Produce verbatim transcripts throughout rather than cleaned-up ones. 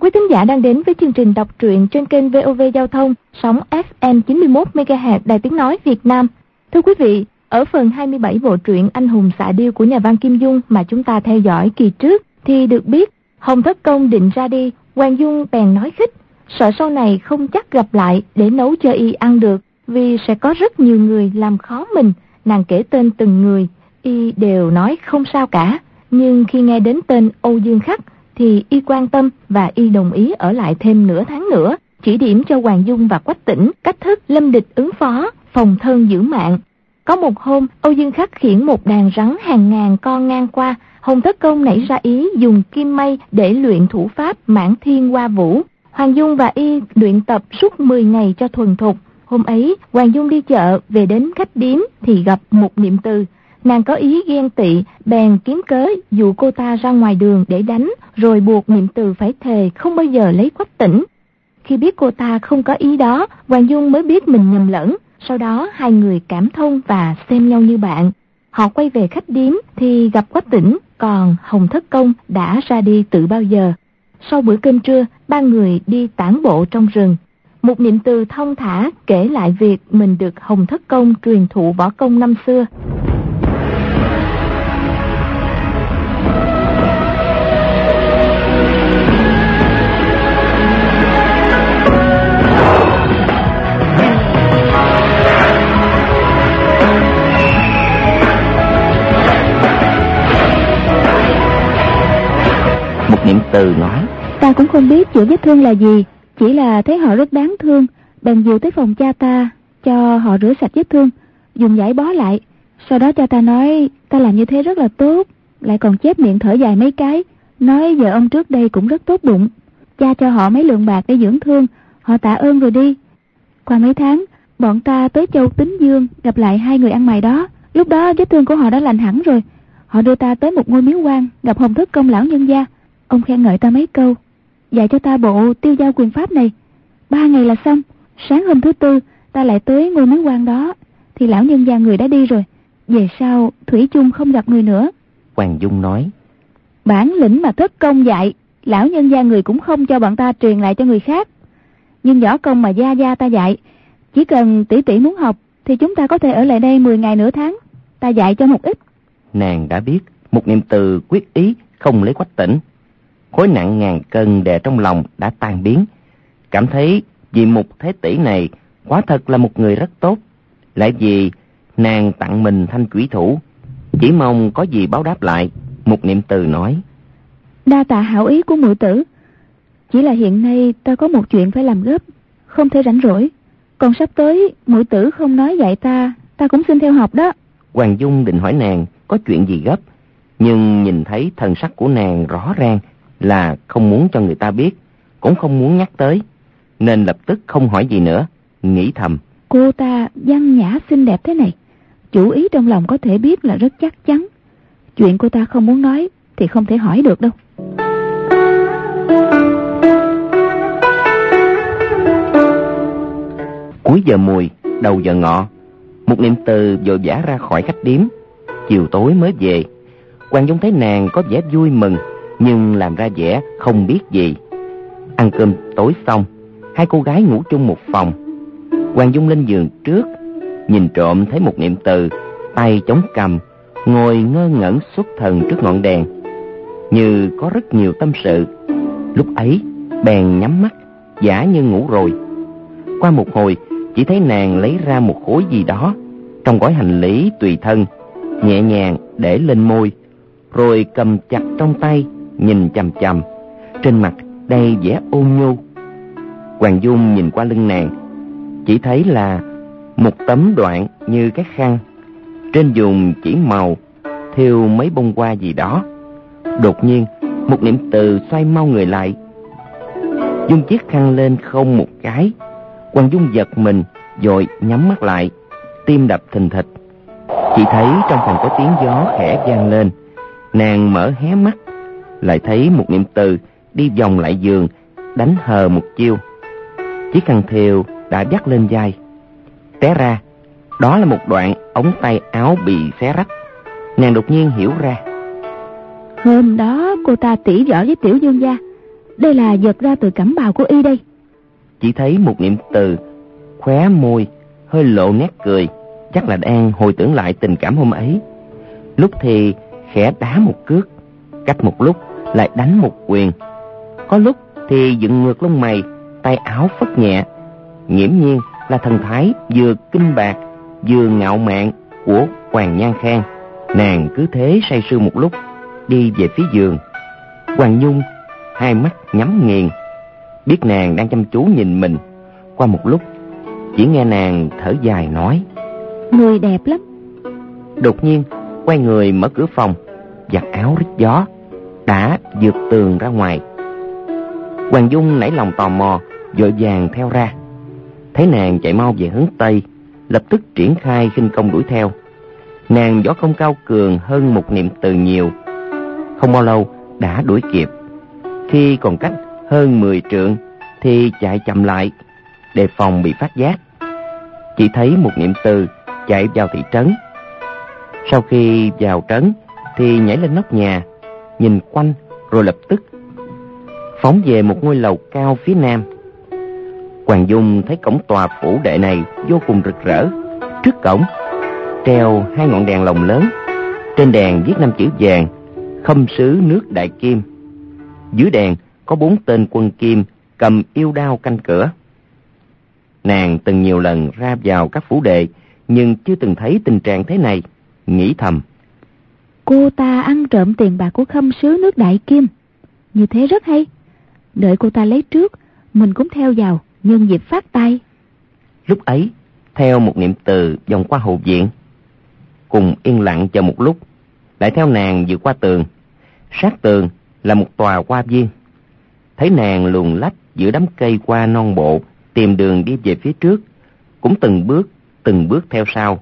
Quý thính giả đang đến với chương trình đọc truyện trên kênh vê o vê Giao thông, sóng ép em chín mươi mốt mê ga héc Đài Tiếng Nói Việt Nam. Thưa quý vị, ở phần hai mươi bảy bộ truyện Anh hùng xạ điêu của nhà văn Kim Dung mà chúng ta theo dõi kỳ trước, thì được biết Hồng Thất Công định ra đi, Hoàng Dung bèn nói khích, sợ sau này không chắc gặp lại để nấu cho y ăn được, vì sẽ có rất nhiều người làm khó mình. Nàng kể tên từng người, y đều nói không sao cả, nhưng khi nghe đến tên Âu Dương Khắc thì y quan tâm và y đồng ý ở lại thêm nửa tháng nữa, chỉ điểm cho Hoàng Dung và Quách Tĩnh cách thức lâm địch ứng phó, phòng thân giữ mạng. Có một hôm, Âu Dương Khắc khiển một đàn rắn hàng ngàn con ngang qua, Hồng Thất Công nảy ra ý dùng kim mây để luyện thủ pháp Mãn Thiên Hoa Vũ. Hoàng Dung và y luyện tập suốt mười ngày cho thuần thục. Hôm ấy, Hoàng Dung đi chợ, về đến khách điếm thì gặp Mục Niệm Từ. Nàng có ý ghen tị, bèn kiếm cớ dụ cô ta ra ngoài đường để đánh, rồi buộc Niệm Từ phải thề không bao giờ lấy Quách Tĩnh. Khi biết cô ta không có ý đó, Hoàng Dung mới biết mình nhầm lẫn. Sau đó hai người cảm thông và xem nhau như bạn. Họ quay về khách điếm thì gặp Quách Tĩnh, còn Hồng Thất Công đã ra đi từ bao giờ. Sau bữa cơm trưa, ba người đi tản bộ trong rừng. Mục Niệm Từ thông thả kể lại việc mình được Hồng Thất Công truyền thụ võ công năm xưa. Mục Niệm Từ nói, ta cũng không biết chữa vết thương là gì, chỉ là thấy họ rất đáng thương, bèn dìu tới phòng cha ta, cho họ rửa sạch vết thương, dùng vải bó lại. Sau đó cha ta nói ta làm như thế rất là tốt, lại còn chép miệng thở dài mấy cái, nói vợ ông trước đây cũng rất tốt bụng. Cha cho họ mấy lượng bạc để dưỡng thương, họ tạ ơn rồi đi. Qua mấy tháng, bọn ta tới Châu Tính Dương gặp lại hai người ăn mày đó. Lúc đó vết thương của họ đã lành hẳn rồi. Họ đưa ta tới một ngôi miếu quan, gặp Hồng Thất Công lão nhân gia. Ông khen ngợi ta mấy câu, dạy cho ta bộ tiêu giao quyền pháp này. Ba ngày là xong. Sáng hôm thứ tư, ta lại tới ngôi miếu quan đó, thì lão nhân gia người đã đi rồi. Về sau thủy chung không gặp người nữa. Hoàng Dung nói, bản lĩnh mà Thất Công dạy, lão nhân gia người cũng không cho bọn ta truyền lại cho người khác. Nhưng võ công mà gia gia ta dạy, chỉ cần tỷ tỷ muốn học thì chúng ta có thể ở lại đây mười ngày nửa tháng. Ta dạy cho một ít. Nàng đã biết Mục Niệm Từ quyết ý không lấy Quách Tĩnh. Khối nặng ngàn cân đè trong lòng đã tan biến, cảm thấy vị Mục Thế Tỷ này quả thật là một người rất tốt. Lại vì nàng tặng mình thanh chủy thủ, chỉ mong có gì báo đáp lại. Mục Niệm Từ nói, đa tạ hảo ý của muội tử, chỉ là hiện nay ta có một chuyện phải làm gấp, không thể rảnh rỗi. Còn sắp tới muội tử không nói dạy ta, ta cũng xin theo học đó. Hoàng Dung định hỏi nàng có chuyện gì gấp, nhưng nhìn thấy thần sắc của nàng rõ ràng là không muốn cho người ta biết, cũng không muốn nhắc tới, nên lập tức không hỏi gì nữa, nghĩ thầm, cô ta văn nhã xinh đẹp thế này, chủ ý trong lòng có thể biết là rất chắc chắn. Chuyện cô ta không muốn nói thì không thể hỏi được đâu. Cuối giờ mùi, đầu giờ ngọ, Mục Niệm Từ vội vã ra khỏi khách điếm. Chiều tối mới về. Hoàng Dung thấy nàng có vẻ vui mừng, nhưng làm ra vẻ không biết gì. Ăn cơm tối xong, hai cô gái ngủ chung một phòng. Hoàng Dung lên giường trước, nhìn trộm thấy Mục Niệm Từ tay chống cằm, ngồi ngơ ngẩn xuất thần trước ngọn đèn, như có rất nhiều tâm sự. Lúc ấy bèn nhắm mắt, giả như ngủ rồi. Qua một hồi, chỉ thấy nàng lấy ra một khối gì đó trong gói hành lý tùy thân, nhẹ nhàng để lên môi, rồi cầm chặt trong tay, nhìn chằm chằm, trên mặt đầy vẻ ôn nhu. Hoàng Dung nhìn qua lưng nàng, chỉ thấy là một tấm đoạn như cái khăn, trên dùng chỉ màu thêu mấy bông hoa gì đó. Đột nhiên Mục Niệm Từ xoay mau người lại, dung chiếc khăn lên không một cái. Hoàng Dung giật mình, vội nhắm mắt lại, tim đập thình thịch. Chỉ thấy trong phòng có tiếng gió khẽ vang lên. Nàng mở hé mắt, lại thấy Mục Niệm Từ đi vòng lại giường, đánh hờ một chiêu. Chiếc khăn thêu đã vắt lên vai. Té ra, đó là một đoạn ống tay áo bị xé rách. Nàng đột nhiên hiểu ra. Hôm đó cô ta tỉ võ với Tiểu Dương gia, đây là giật ra từ cẩm bào của y đây. Chỉ thấy một niệm từ khóe môi hơi lộ nét cười, chắc là đang hồi tưởng lại tình cảm hôm ấy. Lúc thì khẽ đá một cước, cách một lúc lại đánh một quyền, có lúc thì dựng ngược lông mày, tay áo phất nhẹ, nghiễm nhiên là thần thái vừa kinh bạc vừa ngạo mạn của Hoàng Nhan Khang. Nàng cứ thế say sưa một lúc, đi về phía giường. Hoàng Nhung hai mắt nhắm nghiền, biết nàng đang chăm chú nhìn mình. Qua một lúc, chỉ nghe nàng thở dài nói: Người đẹp lắm. Đột nhiên quay người mở cửa phòng, giặt áo rít gió, đã vượt tường ra ngoài. Hoàng Dung nảy lòng tò mò, vội vàng theo ra. Thấy nàng chạy mau về hướng Tây, lập tức triển khai khinh công đuổi theo. Nàng võ công cao cường hơn một niệm từ nhiều, không bao lâu đã đuổi kịp. Khi còn cách hơn mười trượng thì chạy chậm lại, đề phòng bị phát giác. Chỉ thấy một niệm từ chạy vào thị trấn. Sau khi vào trấn thì nhảy lên nóc nhà, nhìn quanh rồi lập tức phóng về một ngôi lầu cao phía nam. Hoàng Dung thấy cổng tòa phủ đệ này vô cùng rực rỡ. Trước cổng treo hai ngọn đèn lồng lớn, trên đèn viết năm chữ vàng: Khâm sứ nước Đại Kim. Dưới đèn có bốn tên quân Kim cầm yêu đao canh cửa. Nàng từng nhiều lần ra vào các phủ đệ, nhưng chưa từng thấy tình trạng thế này, nghĩ thầm: Cô ta ăn trộm tiền bạc của khâm sứ nước Đại Kim, như thế rất hay. Đợi cô ta lấy trước, mình cũng theo vào, nhân dịp phát tay. Lúc ấy, theo một niệm từ vòng qua hậu viện, cùng yên lặng chờ một lúc, lại theo nàng vượt qua tường. Sát tường là một tòa hoa viên. Thấy nàng luồn lách giữa đám cây qua non bộ, tìm đường đi về phía trước, cũng từng bước từng bước theo sau.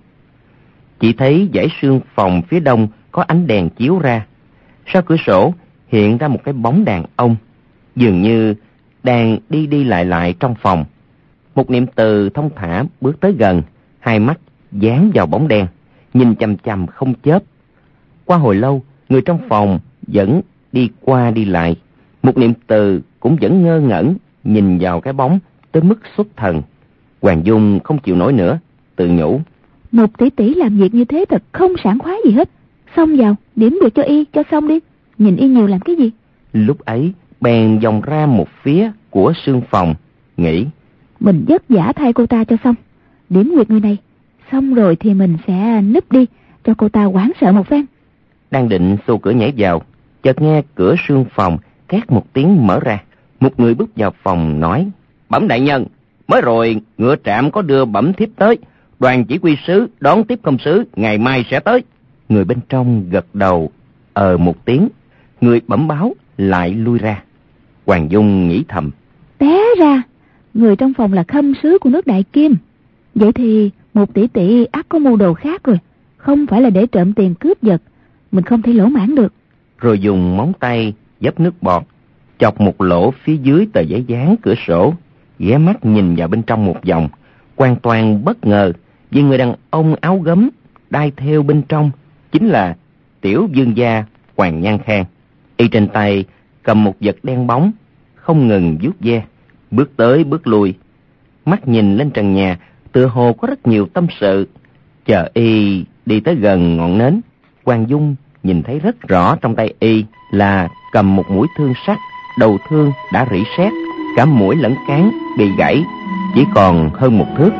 Chỉ thấy dãy sương phòng phía đông có ánh đèn chiếu ra. Sau cửa sổ hiện ra một cái bóng đàn ông, dường như đang đi đi lại lại trong phòng. Một niệm từ thông thả bước tới gần, hai mắt dán vào bóng đen, nhìn chằm chằm không chớp. Qua hồi lâu, người trong phòng vẫn đi qua đi lại. Một niệm từ cũng vẫn ngơ ngẩn nhìn vào cái bóng tới mức xuất thần. Hoàng Dung không chịu nổi nữa, tự nhủ: Một tỷ tỷ làm việc như thế thật không sảng khoái gì hết. Xông vào, điểm được cho y cho xong đi. Nhìn y nhiều làm cái gì? Lúc ấy bèn vòng ra một phía của sương phòng, nghĩ: Mình vất vả thay cô ta cho xong, điểm nguyệt người này, xong rồi thì mình sẽ núp đi, cho cô ta hoảng sợ một phen. Đang định xô cửa nhảy vào, chợt nghe cửa sương phòng két một tiếng mở ra. Một người bước vào phòng nói: Bẩm đại nhân, mới rồi ngựa trạm có đưa bẩm thiếp tới, đoàn chỉ huy sứ đón tiếp công sứ, ngày mai sẽ tới. Người bên trong gật đầu ờ một tiếng, người bẩm báo lại lui ra. Hoàng Dung nghĩ thầm: Té ra người trong phòng là khâm sứ của nước Đại Kim, vậy thì một tỷ tỷ ắt có mưu đồ khác rồi, không phải là để trộm tiền cướp giật. Mình không thể lỗ mãn được. Rồi dùng móng tay dấp nước bọt, chọc một lỗ phía dưới tờ giấy dán cửa sổ, ghé mắt nhìn vào bên trong một vòng. Hoàn toàn bất ngờ vì người đàn ông áo gấm đai theo bên trong chính là tiểu vương gia Hoàng Nhan Khang. Y trên tay cầm một vật đen bóng, không ngừng vuốt ve, bước tới bước lui, mắt nhìn lên trần nhà, tựa hồ có rất nhiều tâm sự. Chờ y đi tới gần ngọn nến, Hoàng Dung nhìn thấy rất rõ trong tay y là cầm một mũi thương sắt, đầu thương đã rỉ sét, cả mũi lẫn cán bị gãy, chỉ còn hơn một thước.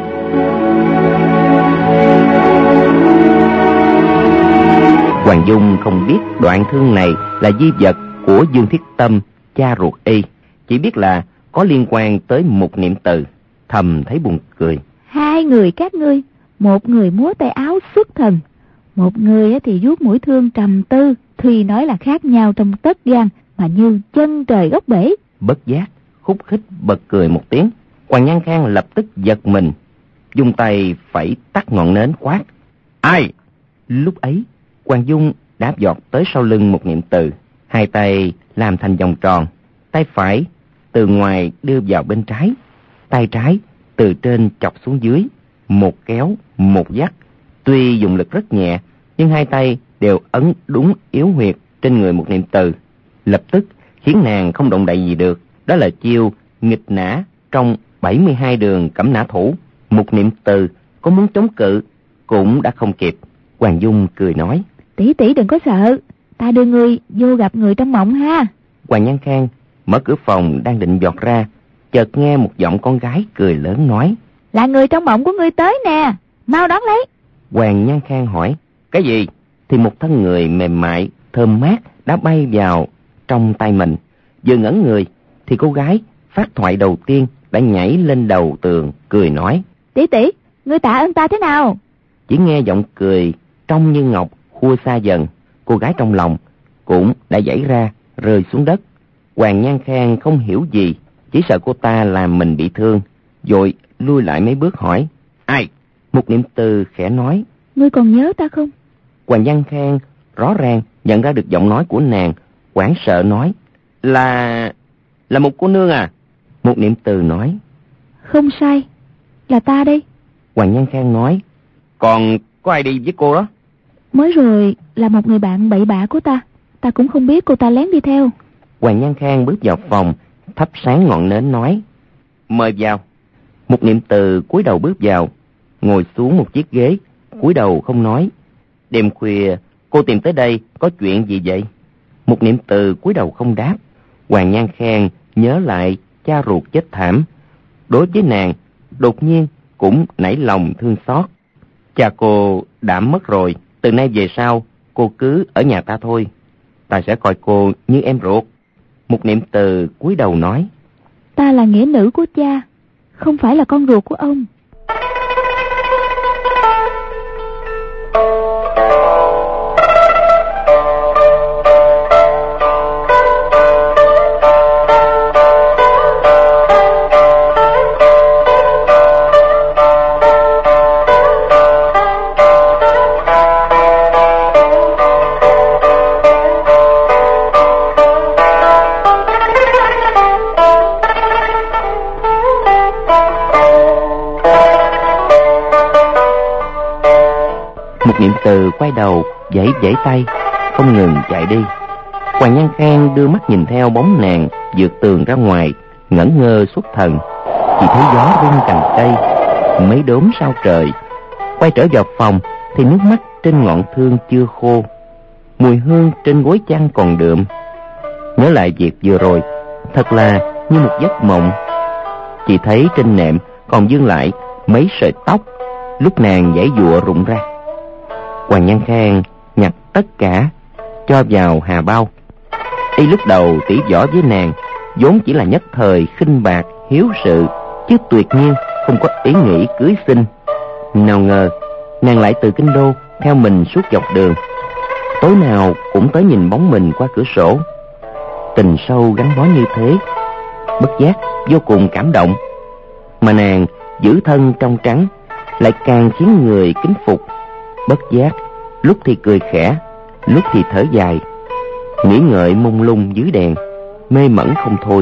Hoàng Dung không biết đoạn thương này là di vật của Dương Thiết Tâm, cha ruột y, chỉ biết là có liên quan tới một niệm từ, thầm thấy buồn cười. Hai người các ngươi, một người múa tay áo xuất thần, một người thì vuốt mũi thương trầm tư, thì nói là khác nhau trong tất gan, mà như chân trời góc bể. Bất giác khúc khích bật cười một tiếng. Hoàng Nhan Khang lập tức giật mình, dùng tay phẩy tắt ngọn nến quát: Ai? Lúc ấy Hoàng Dung đã giọt tới sau lưng một niệm từ, hai tay làm thành vòng tròn, tay phải từ ngoài đưa vào bên trái, tay trái từ trên chọc xuống dưới, một kéo một dắt. Tuy dùng lực rất nhẹ, nhưng hai tay đều ấn đúng yếu huyệt trên người một niệm từ. Lập tức khiến nàng không động đậy gì được. Đó là chiêu nghịch nã trong bảy mươi hai đường cẩm nã thủ. Mục Niệm Từ có muốn chống cự cũng đã không kịp. Hoàng Dung cười nói: Tỷ tỷ đừng có sợ, ta đưa ngươi vô gặp người trong mộng ha. Hoàng Nhan Khang mở cửa phòng đang định vọt ra, chợt nghe một giọng con gái cười lớn nói: Là người trong mộng của ngươi tới nè, mau đón lấy. Hoàng Nhan Khang hỏi: Cái gì? Thì một thân người mềm mại thơm mát đã bay vào trong tay mình. Vừa ngẩn người thì cô gái phát thoại đầu tiên đã nhảy lên đầu tường cười nói: Tỷ tỷ, ngươi tạ ơn ta thế nào? Chỉ nghe giọng cười trong như ngọc khua xa dần, cô gái trong lòng cũng đã giãy ra rơi xuống đất. Hoàng Nhan Khang không hiểu gì, chỉ sợ cô ta làm mình bị thương, vội lui lại mấy bước hỏi: Ai? Mục Niệm Từ khẽ nói: Ngươi còn nhớ ta không? Hoàng Nhan Khang rõ ràng nhận ra được giọng nói của nàng, hoảng sợ nói: Là... là một cô nương à? Mục Niệm Từ nói: Không sai, là ta đây. Hoàng Nhan Khang nói: Còn có ai đi với cô đó? Mới rồi là một người bạn bậy bạ của ta, ta cũng không biết cô ta lén đi theo. Hoàng Nhan Khang bước vào phòng, thắp sáng ngọn nến nói: Mời vào. Mục Niệm Từ cúi đầu bước vào, ngồi xuống một chiếc ghế, cúi đầu không nói. Đêm khuya cô tìm tới đây có chuyện gì vậy? Mục Niệm Từ cúi đầu không đáp. Hoàng Nhan Khang nhớ lại cha ruột chết thảm, đối với nàng đột nhiên cũng nảy lòng thương xót. Cha cô đã mất rồi, từ nay về sau cô cứ ở nhà ta thôi, ta sẽ coi cô như em ruột. Mục Niệm Từ cúi đầu nói: Ta là nghĩa nữ của cha, không phải là con ruột của ông. Niệm Từ quay đầu vẫy vẫy tay, không ngừng chạy đi. Hoàng Nhan Khang đưa mắt nhìn theo bóng nàng vượt tường ra ngoài, ngẩn ngơ xuất thần. Chỉ thấy gió rung cành cây, mấy đốm sao trời. Quay trở vào phòng thì nước mắt trên ngọn thương chưa khô, mùi hương trên gối chăn còn đượm. Nhớ lại việc vừa rồi, thật là như một giấc mộng. Chỉ thấy trên nệm còn vương lại mấy sợi tóc lúc nàng giãy giụa rụng ra. Hoàng Nhan Khang nhặt tất cả cho vào hà bao. Y lúc đầu tỉ võ với nàng vốn chỉ là nhất thời khinh bạc hiếu sự, chứ tuyệt nhiên không có ý nghĩ cưới xin. Nào ngờ nàng lại từ kinh đô theo mình suốt dọc đường, tối nào cũng tới nhìn bóng mình qua cửa sổ. Tình sâu gắn bó như thế, bất giác vô cùng cảm động. Mà nàng giữ thân trong trắng lại càng khiến người kính phục. Bất giác lúc thì cười khẽ, lúc thì thở dài, nghĩ ngợi mông lung dưới đèn, mê mẩn không thôi.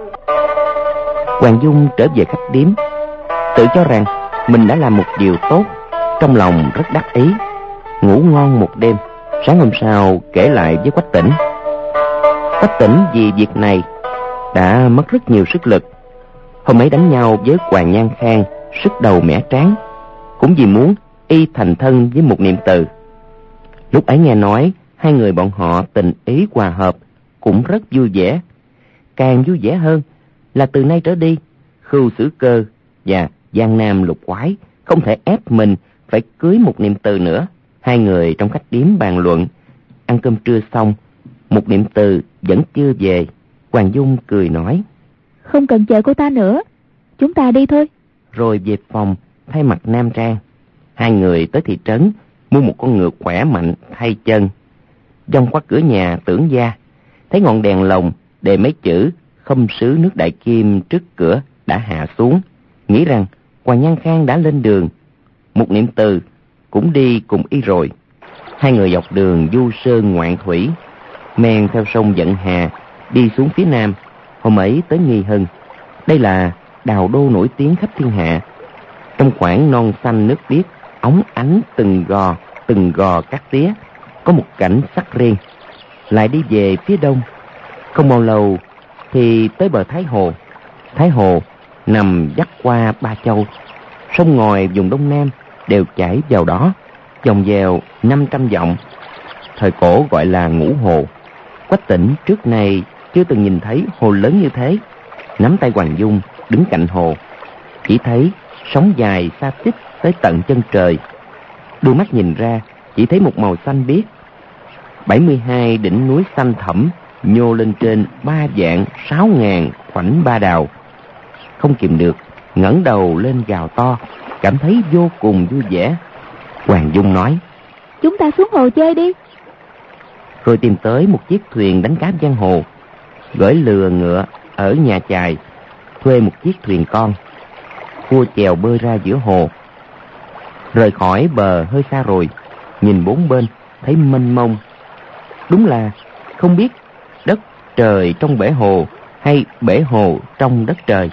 Hoàng Dung trở về khách điếm, tự cho rằng mình đã làm một điều tốt, trong lòng rất đắc ý. Ngủ ngon một đêm, sáng hôm sau kể lại với Quách Tĩnh. Quách Tĩnh vì việc này đã mất rất nhiều sức lực. Hôm ấy đánh nhau với Hoàng Nhan Khang, sức đầu mẻ trán, cũng vì muốn y thành thân với một Niệm Từ. Lúc ấy nghe nói hai người bọn họ tình ý hòa hợp, cũng rất vui vẻ. Càng vui vẻ hơn là từ nay trở đi, Khưu Xử Cơ và Giang Nam Lục Quái không thể ép mình phải cưới một Niệm Từ nữa. Hai người trong khách điếm bàn luận. Ăn cơm trưa xong, một Niệm Từ vẫn chưa về. Hoàng Dung cười nói: Không cần chờ cô ta nữa, chúng ta đi thôi. Rồi về phòng thay mặc nam trang. Hai người tới thị trấn mua một con ngựa khỏe mạnh thay chân. Vòng qua cửa nhà Tưởng gia, thấy ngọn đèn lồng đề mấy chữ Khâm sứ nước Đại Kim trước cửa đã hạ xuống, nghĩ rằng Hoàng Nhan Khang đã lên đường. Một Niệm Từ cũng đi cùng y rồi. Hai người dọc đường du sơn ngoạn thủy, men theo sông Vận Hà đi xuống phía nam. Hôm ấy tới Nghi Hưng, đây là đào đô nổi tiếng khắp thiên hạ. Trong khoảng non xanh nước biếc óng ánh từng gò từng gò cát tía, có một cảnh sắc riêng. Lại đi về phía đông, Không bao lâu thì tới bờ Thái Hồ. Thái Hồ nằm dắt qua ba châu, sông ngòi vùng Đông Nam đều chảy vào đó, dòng dèo năm trăm dặm. Thời cổ gọi là Ngũ Hồ. Quách Tỉnh trước nay chưa từng nhìn thấy hồ lớn như thế. Nắm tay Hoàng Dung đứng cạnh hồ, chỉ thấy sóng dài xa xích tới tận chân trời. Đôi mắt nhìn ra chỉ thấy một màu xanh biếc. bảy mươi hai đỉnh núi xanh thẳm nhô lên trên ba vạn sáu ngàn khoảnh ba đào. Không kìm được ngẩng đầu lên gào to, cảm thấy vô cùng vui vẻ. Hoàng Dung nói: Chúng ta xuống hồ chơi đi. Rồi tìm tới một chiếc thuyền đánh cá giang hồ, gửi lừa ngựa ở nhà chài, thuê một chiếc thuyền con, cua chèo bơi ra giữa hồ. Rời khỏi bờ hơi xa rồi, nhìn bốn bên thấy mênh mông. Đúng là không biết đất trời trong bể hồ hay bể hồ trong đất trời.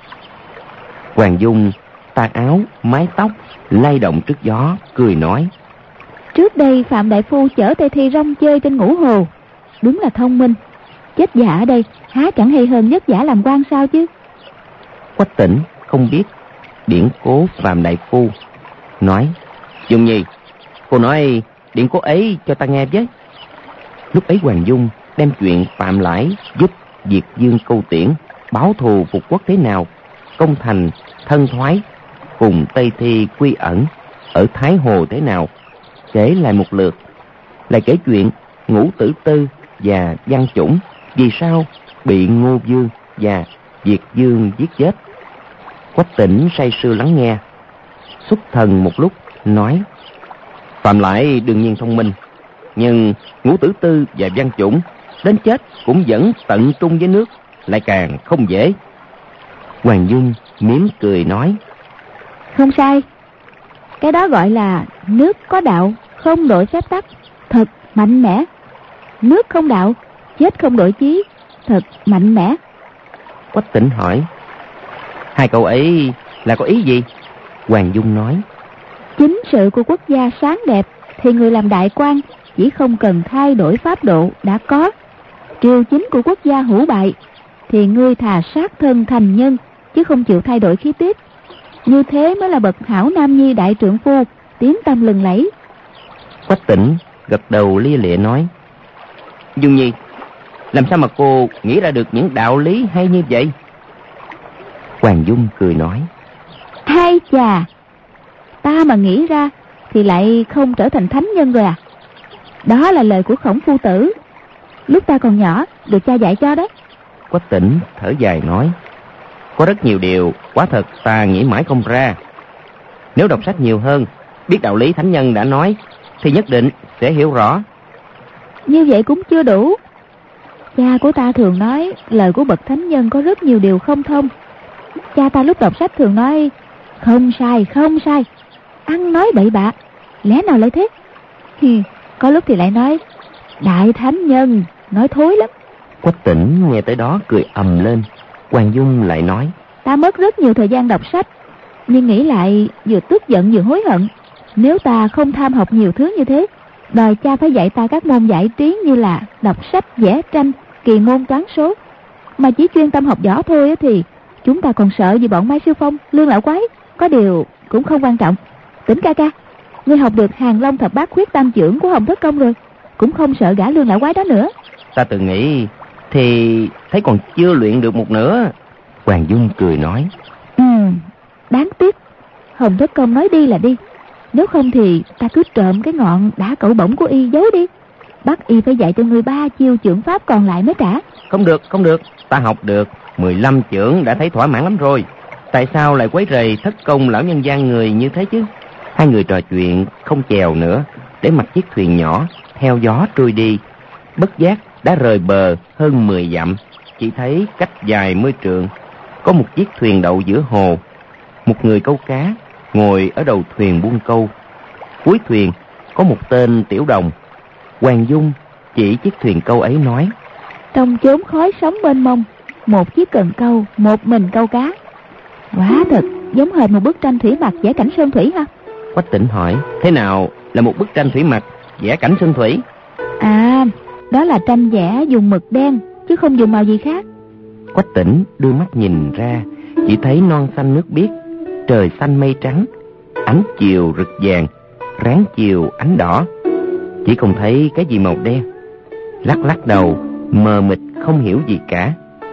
Hoàng Dung tà áo mái tóc lay động trước gió, cười nói: Trước đây Phạm đại phu chở Tây Thi rong chơi trên Ngũ Hồ, đúng là thông minh. Chết giả ở đây há chẳng hay hơn nhất giả làm quan sao chứ. Quách Tỉnh không biết điển cố Phạm đại phu, nói: Dung Nhi, cô nói điển cố ấy cho ta nghe với. Lúc ấy Hoàng Dung đem chuyện Phạm Lãi giúp Diệt Dương câu tiễn, báo thù phục quốc thế nào, công thành thân thoái, cùng Tây Thi quy ẩn ở Thái Hồ thế nào, kể lại một lượt. Lại kể chuyện Ngũ Tử Tư và Văn Chủng vì sao bị Ngô Vương và Diệt Dương giết chết. Quách Tỉnh say sưa lắng nghe, xuất thần một lúc, nói: Phạm Lãi đương nhiên thông minh, nhưng Ngũ Tử Tư và Văn Chủng đến chết cũng vẫn tận trung với nước, lại càng không dễ. Hoàng Dung mỉm cười nói: Không sai. Cái đó gọi là nước có đạo, không đổi phép tắc, thật mạnh mẽ. Nước không đạo, chết không đổi chí, thật mạnh mẽ. Quách Tỉnh hỏi: Hai cậu ấy là có ý gì? Hoàng Dung nói: Chính sự của quốc gia sáng đẹp thì người làm đại quan chỉ không cần thay đổi pháp độ đã có. Triều chính của quốc gia hủ bại thì ngươi thà sát thân thành nhân, chứ không chịu thay đổi khí tiết. Như thế mới là bậc hảo nam nhi đại trượng phu, tiếng tăm lừng lẫy. Quách Tỉnh gật đầu lia lịa nói: Dung Nhi, làm sao mà cô nghĩ ra được những đạo lý hay như vậy? Hoàng Dung cười nói: Hay chà, ta mà nghĩ ra thì lại không trở thành thánh nhân rồi à? Đó là lời của Khổng phu tử, lúc ta còn nhỏ được cha dạy cho đấy. Quách Tỉnh thở dài nói: Có rất nhiều điều quả thật ta nghĩ mãi không ra. Nếu đọc sách nhiều hơn, biết đạo lý thánh nhân đã nói, thì nhất định sẽ hiểu rõ. Như vậy cũng chưa đủ. Cha của ta thường nói lời của bậc thánh nhân có rất nhiều điều không thông. Cha ta lúc đọc sách thường nói: Không sai, không sai, ăn nói bậy bạ, lẽ nào lại thế? Thì có lúc thì lại nói: Đại thánh nhân, nói thối lắm. Quách Tỉnh nghe tới đó cười ầm lên. Hoàng Dung lại nói: Ta mất rất nhiều thời gian đọc sách, nhưng nghĩ lại vừa tức giận vừa hối hận. Nếu ta không tham học nhiều thứ như thế, đòi cha phải dạy ta các môn giải trí như là đọc sách, vẽ tranh, kỳ môn toán số, mà chỉ chuyên tâm học võ thôi thì chúng ta còn sợ gì bọn Mai Sư Phong, Lương Lão Quái. Có điều cũng không quan trọng. Tỉnh ca ca, ngươi học được Hàng Long thập bát khuyết tam chưởng của Hồng Thất Công rồi, cũng không sợ gã Lương Lão Quái đó nữa. Ta tự nghĩ thì thấy còn chưa luyện được một nửa. Hoàng Dung cười nói: Ừ, đáng tiếc Hồng Thất Công nói đi là đi. Nếu không thì ta cứ trộm cái ngọn đã cẩu bổng của y giấu đi, bắt y phải dạy cho ngươi ba chiêu chưởng pháp còn lại mới trả. Không được, không được, ta học được mười lăm chưởng đã thấy thỏa mãn lắm rồi. Tại sao lại quấy rầy Thất Công lão nhân gian người như thế chứ? Hai người trò chuyện không chèo nữa, để mặc chiếc thuyền nhỏ theo gió trôi đi. Bất giác đã rời bờ hơn mười dặm, chỉ thấy cách dài mươi trượng có một chiếc thuyền đậu giữa hồ. Một người câu cá ngồi ở đầu thuyền buông câu. Cuối thuyền có một tên tiểu đồng. Hoàng Dung chỉ chiếc thuyền câu ấy nói: Trong chốn khói sóng mênh mông, một chiếc cần câu, một mình câu cá. Quả thật giống hệt một bức tranh thủy mặc vẽ cảnh sơn thủy ha. Quách Tỉnh hỏi: Thế nào là một bức tranh thủy mặc vẽ cảnh sơn thủy? À, đó là tranh vẽ dùng mực đen chứ không dùng màu gì khác. Quách Tỉnh đưa mắt nhìn ra, chỉ thấy non xanh nước biếc, trời xanh mây trắng, ánh chiều rực vàng, ráng chiều ánh đỏ, chỉ không thấy cái gì màu đen. Lắc lắc đầu, mờ mịt không hiểu gì cả.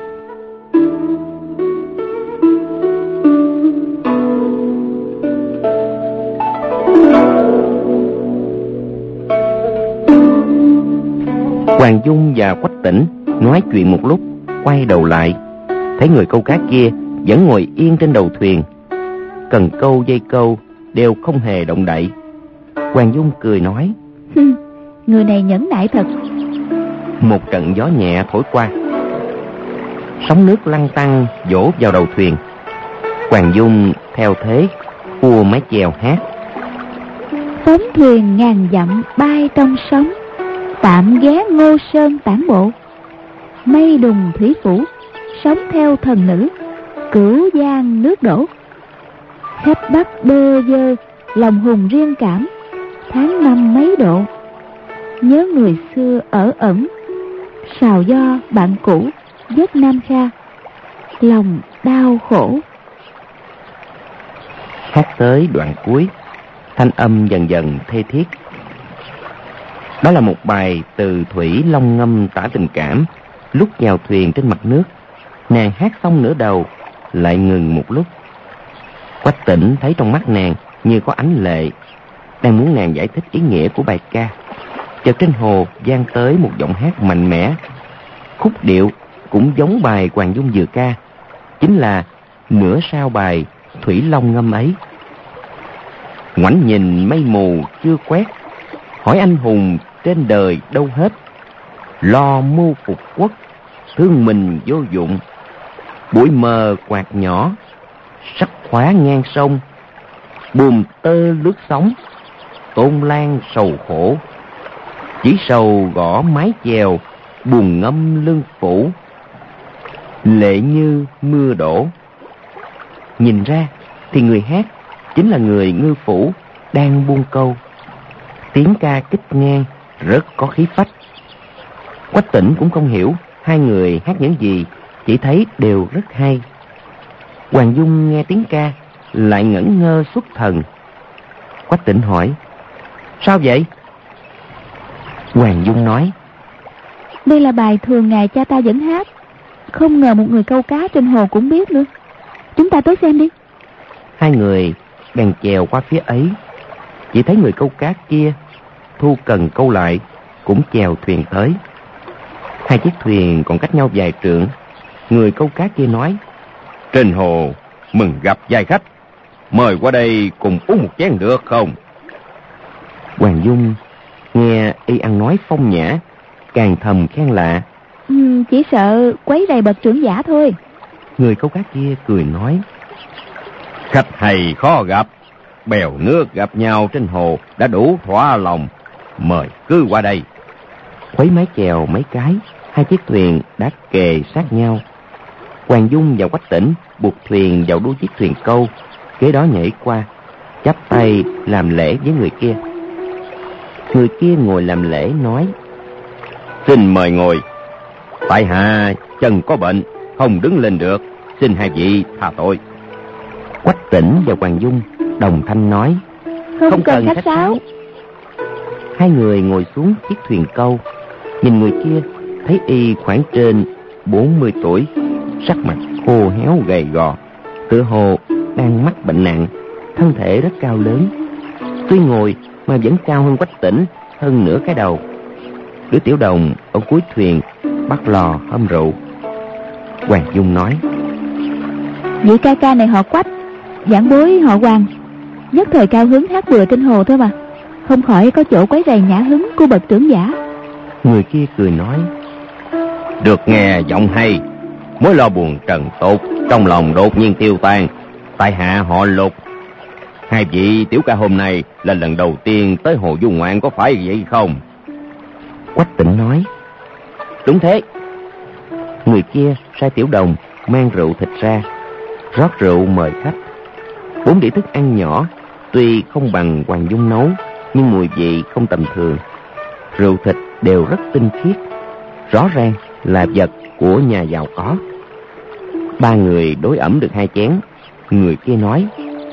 Hoàng Dung và Quách Tỉnh nói chuyện một lúc, quay đầu lại, thấy người câu cá kia vẫn ngồi yên trên đầu thuyền, cần câu dây câu đều không hề động đậy. Hoàng Dung cười nói: Người này nhẫn nại thật. Một trận gió nhẹ thổi qua, sóng nước lăn tăn vỗ vào đầu thuyền. Hoàng Dung theo thế cua mái chèo hát: Phóng thuyền ngàn dặm bay trong sóng, tạm ghé Ngô Sơn tản bộ. Mây đùng thủy phủ, sống theo thần nữ, cửu giang nước đổ. Khách Bắc bơ vơ, lòng hùng riêng cảm, tháng năm mấy độ. Nhớ người xưa ở ẩn, sào do bạn cũ, giấc Nam Kha, lòng đau khổ. Hát tới đoạn cuối, thanh âm dần dần thê thiết. Đó là một bài từ thủy long ngâm tả tình cảm. Lúc chèo thuyền trên mặt nước, nàng hát xong nửa đầu lại ngừng một lúc. Quách Tỉnh thấy trong mắt nàng như có ánh lệ, đang muốn nàng giải thích ý nghĩa của bài ca. Chợt trên hồ vang tới một giọng hát mạnh mẽ, khúc điệu cũng giống bài Hoàng Dung vừa ca, chính là nửa sau bài thủy long ngâm ấy. Ngoảnh nhìn mây mù chưa quét, hỏi anh hùng trên đời đâu hết. Lo mưu phục quốc, thương mình vô dụng. Bụi mờ quạt nhỏ, sắc khóa ngang sông. Buồm tơ lướt sóng, Tôn Lan sầu khổ. Chỉ sầu gõ mái chèo, buồn ngâm lưng phủ. Lệ như mưa đổ. Nhìn ra thì người hát chính là người ngư phủ đang buông câu. Tiếng ca kích ngang, rất có khí phách. Quách Tỉnh cũng không hiểu hai người hát những gì, chỉ thấy đều rất hay. Hoàng Dung nghe tiếng ca lại ngẩn ngơ xuất thần. Quách Tỉnh hỏi: Sao vậy? Hoàng Dung nói: Đây là bài thường ngày cha ta vẫn hát, không ngờ một người câu cá trên hồ cũng biết nữa. Chúng ta tới xem đi. Hai người bèn chèo qua phía ấy, chỉ thấy người câu cá kia thu cần câu lại cũng chèo thuyền tới. Hai chiếc thuyền còn cách nhau vài trượng. Người câu cá kia nói: Trên hồ mừng gặp vài khách, mời qua đây cùng uống một chén được không? Hoàng Dung nghe y ăn nói phong nhã, càng thầm khen lạ: ừ, Chỉ sợ quấy rầy bậc trưởng giả thôi. Người câu cá kia cười nói: Khách hay khó gặp, bèo nước gặp nhau trên hồ đã đủ thỏa lòng, mời cứ qua đây. Khuấy mái chèo mấy cái, hai chiếc thuyền đã kề sát nhau. Hoàng Dung và Quách Tỉnh buộc thuyền vào đuôi chiếc thuyền câu, kế đó nhảy qua, chắp tay làm lễ với người kia. Người kia ngồi làm lễ nói: Xin mời ngồi. Tại hạ chân có bệnh, không đứng lên được, xin hai vị tha tội. Quách Tỉnh và Hoàng Dung đồng thanh nói: Không, không cần khách sáo. Hai người ngồi xuống chiếc thuyền câu. Nhìn người kia, thấy y khoảng trên bốn mươi tuổi, sắc mặt khô héo gầy gò, tựa hồ đang mắc bệnh nặng, thân thể rất cao lớn. Tuy ngồi mà vẫn cao hơn Quách Tỉnh hơn nửa cái đầu. Lữ Tiểu Đồng ở cuối thuyền bắt lò hâm rượu. Hoàng Dung nói: Vị ca ca này họ Quách, giảng bối họ Hoàng, nhất thời cao hứng hát bừa trên hồ thôi mà, không khỏi có chỗ quấy rầy nhã hứng của bậc trưởng giả. Người kia cười nói: Được nghe giọng hay, mối lo buồn trần tục trong lòng đột nhiên tiêu tan. Tại hạ họ Lục. Hai vị tiểu ca hôm nay là lần đầu tiên tới hồ du ngoạn, có phải vậy không? Quách Tỉnh nói: Đúng thế. Người kia sai Tiểu Đồng mang rượu thịt ra, rót rượu mời khách. Bốn đĩa thức ăn nhỏ, tuy không bằng Hoàng Dung nấu, nhưng mùi vị không tầm thường. Rượu thịt đều rất tinh khiết, rõ ràng là vật của nhà giàu có. Ba người đối ẩm được hai chén. Người kia nói: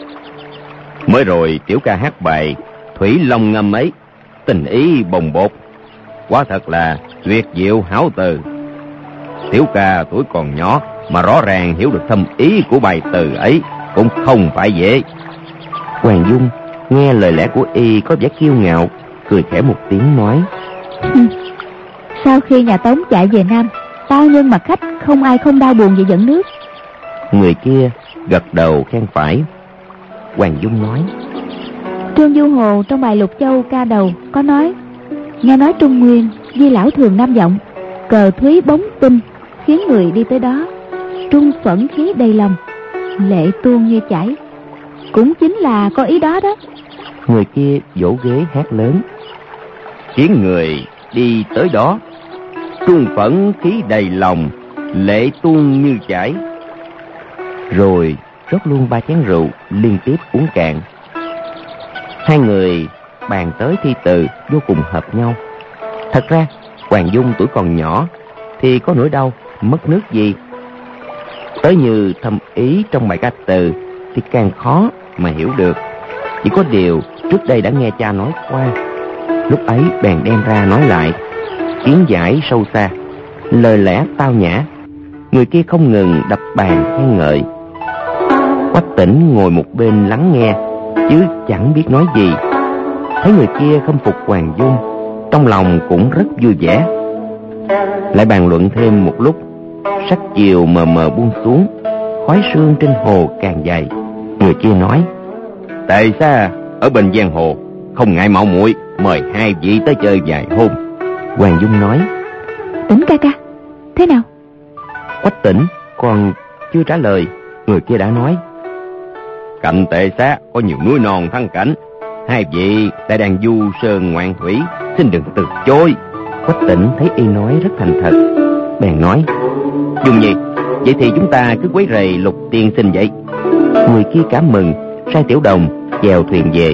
mới rồi tiểu ca hát bài Thủy Long Ngâm ấy, tình ý bồng bột, quả thật là tuyệt diệu hảo từ. Tiểu ca tuổi còn nhỏ mà rõ ràng hiểu được thâm ý của bài từ ấy cũng không phải dễ. Hoàng Dung nghe lời lẽ của y có vẻ kiêu ngạo, cười khẽ một tiếng nói: sau khi nhà Tống chạy về Nam, bao nhân mặt khách không ai không đau buồn vì dẫn nước. Người kia gật đầu khen phải. Hoàng Dung nói: Trương Du Hồ trong bài Lục Châu ca đầu có nói: nghe nói Trung Nguyên Di lão thường nam giọng, cờ thúy bóng tinh, khiến người đi tới đó trung phẫn khí đầy lòng, lệ tuôn như chảy. Cũng chính là có ý đó đó. Người kia vỗ ghế hát lớn: khiến người đi tới đó trung phẫn khí đầy lòng, lệ tuôn như chảy. Rồi rót luôn ba chén rượu liên tiếp uống cạn. Hai người bàn tới thi từ vô cùng hợp nhau. Thật ra Hoàng Dung tuổi còn nhỏ thì có nỗi đau mất nước gì, tới như thâm ý trong bài ca từ thì càng khó mà hiểu được. Chỉ có điều trước đây đã nghe cha nói qua, lúc ấy bèn đem ra nói lại, kiến giải sâu xa, lời lẽ tao nhã. Người kia không ngừng đập bàn khen ngợi. Quách Tỉnh ngồi một bên lắng nghe chứ chẳng biết nói gì. Thấy người kia không phục Hoàng Dung, trong lòng cũng rất vui vẻ. Lại bàn luận thêm một lúc. Sắc chiều mờ mờ buông xuống, khói sương trên hồ càng dày. Người kia nói: Tề Sa ở bên giang hồ, không ngại mạo muội mời hai vị tới chơi vài hôm. Hoàng Dung nói: Tỉnh ca ca, thế nào? Quách Tỉnh còn chưa trả lời, người kia đã nói: Cạnh Tề Sa có nhiều núi non thắng cảnh, hai vị lại đang du sơn ngoạn thủy, xin đừng từ chối. Quách Tỉnh thấy y nói rất thành thật, bèn nói: Dung Nhi, vậy thì chúng ta cứ quấy rầy Lục tiên sinh vậy. Người kia cảm mừng, sai Tiểu Đồng chèo thuyền về.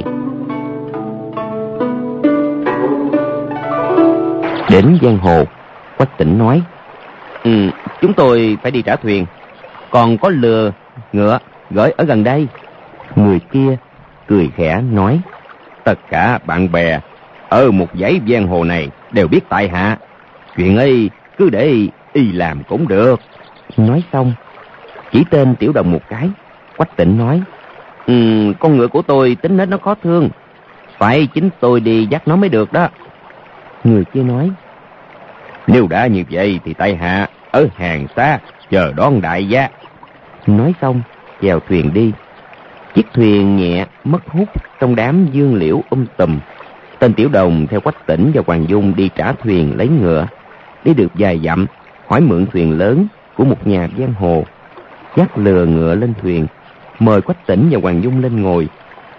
Đến giang hồ, Quách Tỉnh nói: Ừ, chúng tôi phải đi trả thuyền, còn có lừa ngựa gửi ở gần đây. Người kia cười khẽ nói: Tất cả bạn bè ở một dãy giang hồ này đều biết tại hạ, chuyện ấy cứ để y làm cũng được. Nói xong chỉ tên Tiểu Đồng một cái. Quách Tỉnh nói: Ừ, con ngựa của tôi tính nết nó khó thương, phải chính tôi đi dắt nó mới được đó. Người kia nói: Nếu đã như vậy thì tại hạ ở hàng xa chờ đón đại gia. Nói xong chèo thuyền đi. Chiếc thuyền nhẹ mất hút trong đám dương liễu um tùm. Tên Tiểu Đồng theo Quách Tỉnh và Hoàng Dung đi trả thuyền lấy ngựa. Đi được vài dặm, hỏi mượn thuyền lớn của một nhà giang hồ, dắt lừa ngựa lên thuyền, mời Quách Tỉnh và Hoàng Dung lên ngồi.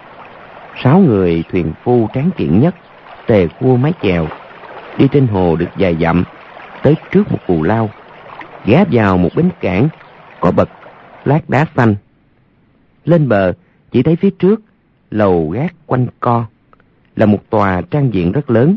Sáu người thuyền phu tráng kiện nhất tề cua mái chèo, đi trên hồ được vài dặm, tới trước một cù lao, ghé vào một bến cảng có bậc lát đá xanh. Lên bờ chỉ thấy phía trước lầu gác quanh co, là một tòa trang viện rất lớn.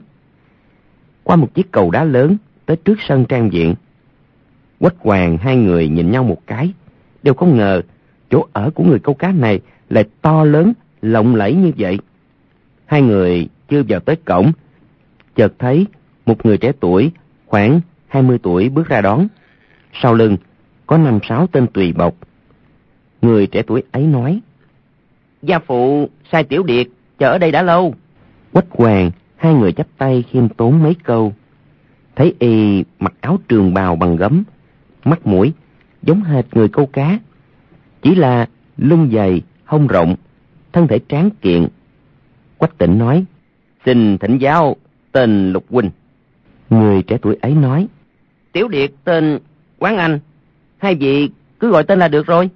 Qua một chiếc cầu đá lớn tới trước sân trang viện. Quách Hoàng hai người nhìn nhau một cái, đều không ngờ chỗ ở của người câu cá này lại to lớn lộng lẫy như vậy. Hai người chưa vào tới cổng, chợt thấy một người trẻ tuổi khoảng hai mươi tuổi bước ra đón. Sau lưng có năm sáu tên tùy bọc. Người trẻ tuổi ấy nói: Gia phụ sai Tiểu Điệt chờ ở đây đã lâu. Quách Hoàng hai người chắp tay khiêm tốn mấy câu. Thấy y mặc áo trường bào bằng gấm, mắt mũi giống hệt người câu cá, chỉ là lưng dày hông rộng, thân thể tráng kiện. Quách Tỉnh nói: Xin thỉnh giáo tên Lục huynh. Người trẻ tuổi ấy nói: Tiểu Điệt tên Quán Anh, hai vị cứ gọi tên là được rồi.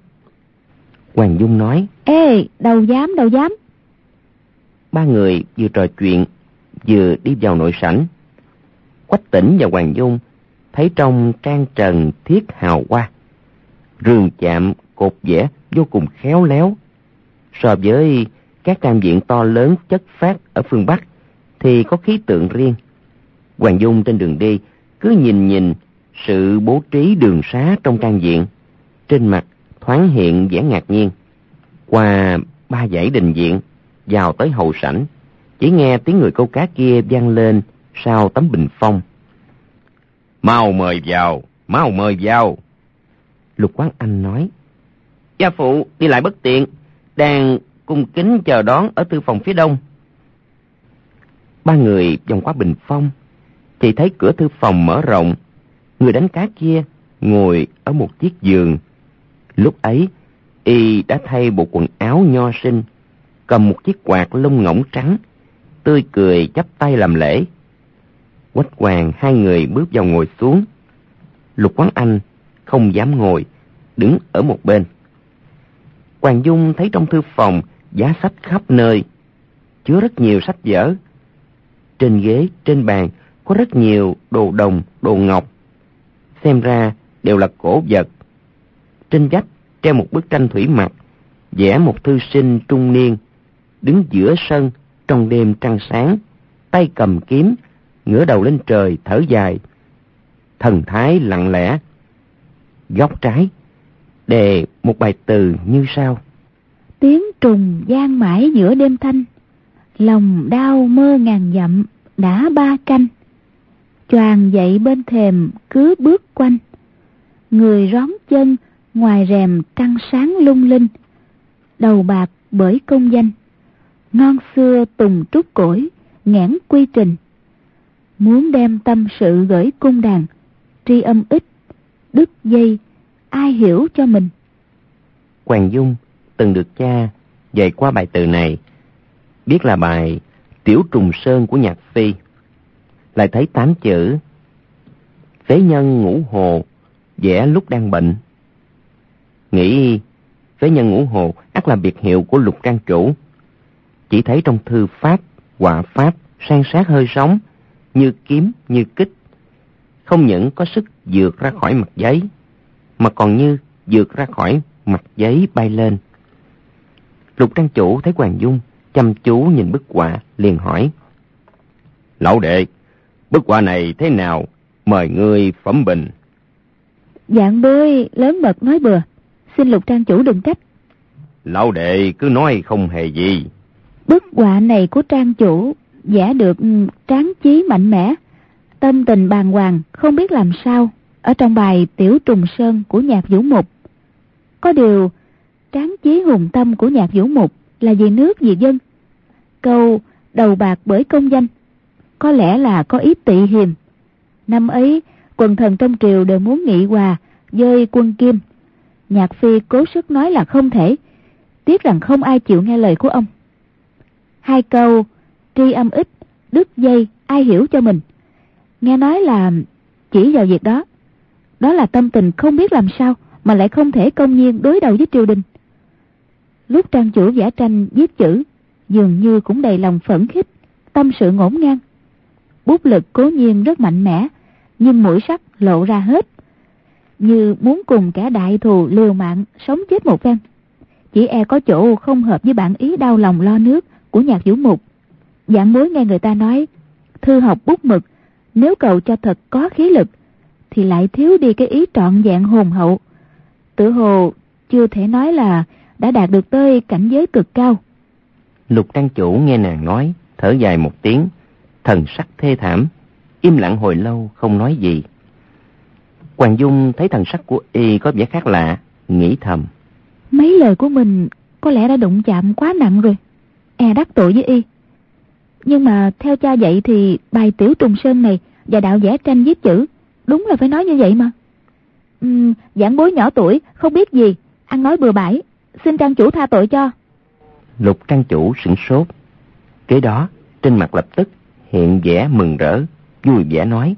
Hoàng Dung nói: Ê, đâu dám, đâu dám. Ba người vừa trò chuyện vừa đi vào nội sảnh. Quách Tỉnh và Hoàng Dung thấy trong trang trần thiết hào hoa, rường chạm cột vẽ vô cùng khéo léo. So với các trang viện to lớn chất phát ở phương Bắc thì có khí tượng riêng. Hoàng Dung trên đường đi cứ nhìn nhìn sự bố trí đường xá trong trang viện. Trên mặt thoáng hiện vẻ ngạc nhiên. Qua ba dãy đình viện, vào tới hậu sảnh, chỉ nghe tiếng người câu cá kia vang lên sau tấm bình phong. Mau mời vào, mau mời vào. Lục Quán Anh nói, gia phụ đi lại bất tiện, đang cung kính chờ đón ở thư phòng phía đông. Ba người vòng qua bình phong, thì thấy cửa thư phòng mở rộng. Người đánh cá kia ngồi ở một chiếc giường. Lúc ấy, y đã thay bộ quần áo nho sinh, cầm một chiếc quạt lông ngỗng trắng, tươi cười chắp tay làm lễ. Quách Hoàng hai người bước vào ngồi xuống. Lục Quán Anh không dám ngồi, đứng ở một bên. Hoàng Dung thấy trong thư phòng giá sách khắp nơi, chứa rất nhiều sách vở. Trên ghế, trên bàn có rất nhiều đồ đồng, đồ ngọc, xem ra đều là cổ vật. Trên vách treo một bức tranh thủy mặc, vẽ một thư sinh trung niên đứng giữa sân trong đêm trăng sáng, tay cầm kiếm, ngửa đầu lên trời thở dài, thần thái lặng lẽ. Góc trái đề một bài từ như sau: Tiếng trùng vang mãi giữa đêm thanh, lòng đau mơ ngàn dặm đã ba canh. Choàng dậy bên thềm cứ bước quanh, người rón chân ngoài rèm trăng sáng lung linh. Đầu bạc bởi công danh, ngon xưa tùng trúc cổi nghẽn quy trình. Muốn đem tâm sự gửi cung đàn, tri âm ít đứt dây ai hiểu cho mình. Hoàng Dung từng được cha dạy qua bài từ này, biết là bài Tiểu Trùng Sơn của Nhạc Phi. Lại thấy tám chữ phế nhân ngũ hồ vẽ lúc đang bệnh. Nghĩ phế nhân ngũ hồ ắt là biệt hiệu của Lục trang chủ. Chỉ thấy trong thư pháp, họa pháp san sát hơi sóng, như kiếm như kích, không những có sức vượt ra khỏi mặt giấy, mà còn như vượt ra khỏi mặt giấy bay lên. Lục trang chủ thấy Hoàng Dung chăm chú nhìn bức họa, liền hỏi: Lão đệ, bức họa này thế nào? Mời ngươi phẩm bình. Dạng bơi lớn mật nói bừa, xin Lục trang chủ đừng trách. Lão đệ cứ nói không hề gì. Bức họa này của trang chủ vẽ được tráng chí mạnh mẽ, tâm tình bàng hoàng không biết làm sao, ở trong bài Tiểu Trùng Sơn của Nhạc Vũ Mục. Có điều tráng chí hùng tâm của Nhạc Vũ Mục là vì nước vì dân. Câu đầu bạc bởi công danh có lẽ là có ý tị hiềm. Năm ấy quần thần trong triều đều muốn nghị hòa với quân Kim. Nhạc Phi cố sức nói là không thể, tiếc rằng không ai chịu nghe lời của ông. Hai câu tri âm ít đứt dây ai hiểu cho mình, nghe nói là chỉ vào việc đó. Đó là tâm tình không biết làm sao mà lại không thể công nhiên đối đầu với triều đình. Lúc trang chủ vẽ tranh viết chữ, dường như cũng đầy lòng phẫn khích, tâm sự ngổn ngang. Bút lực cố nhiên rất mạnh mẽ, nhưng mũi sắc lộ ra hết, như muốn cùng kẻ đại thù liều mạng sống chết một phen. Chỉ e có chỗ không hợp với bản ý đau lòng lo nước của Nhạc Vũ Mục. Dạng mối nghe người ta nói thư học bút mực, nếu cầu cho thật có khí lực thì lại thiếu đi cái ý trọn vẹn hồn hậu. Tự hồ chưa thể nói là đã đạt được tới cảnh giới cực cao. Lục trang chủ nghe nàng nói, thở dài một tiếng, thần sắc thê thảm, im lặng hồi lâu không nói gì. Hoàng Dung thấy thần sắc của y có vẻ khác lạ, nghĩ thầm: Mấy lời của mình có lẽ đã đụng chạm quá nặng rồi, e đắc tội với y. Nhưng mà theo cha dạy thì bài Tiểu Trùng Sơn này và đạo vẽ tranh viết chữ đúng là phải nói như vậy mà. Uhm, giảng bối nhỏ tuổi không biết gì, ăn nói bừa bãi, xin trang chủ tha tội cho. Lục trang chủ sửng sốt, kế đó trên mặt lập tức hiện vẻ mừng rỡ, vui vẻ nói: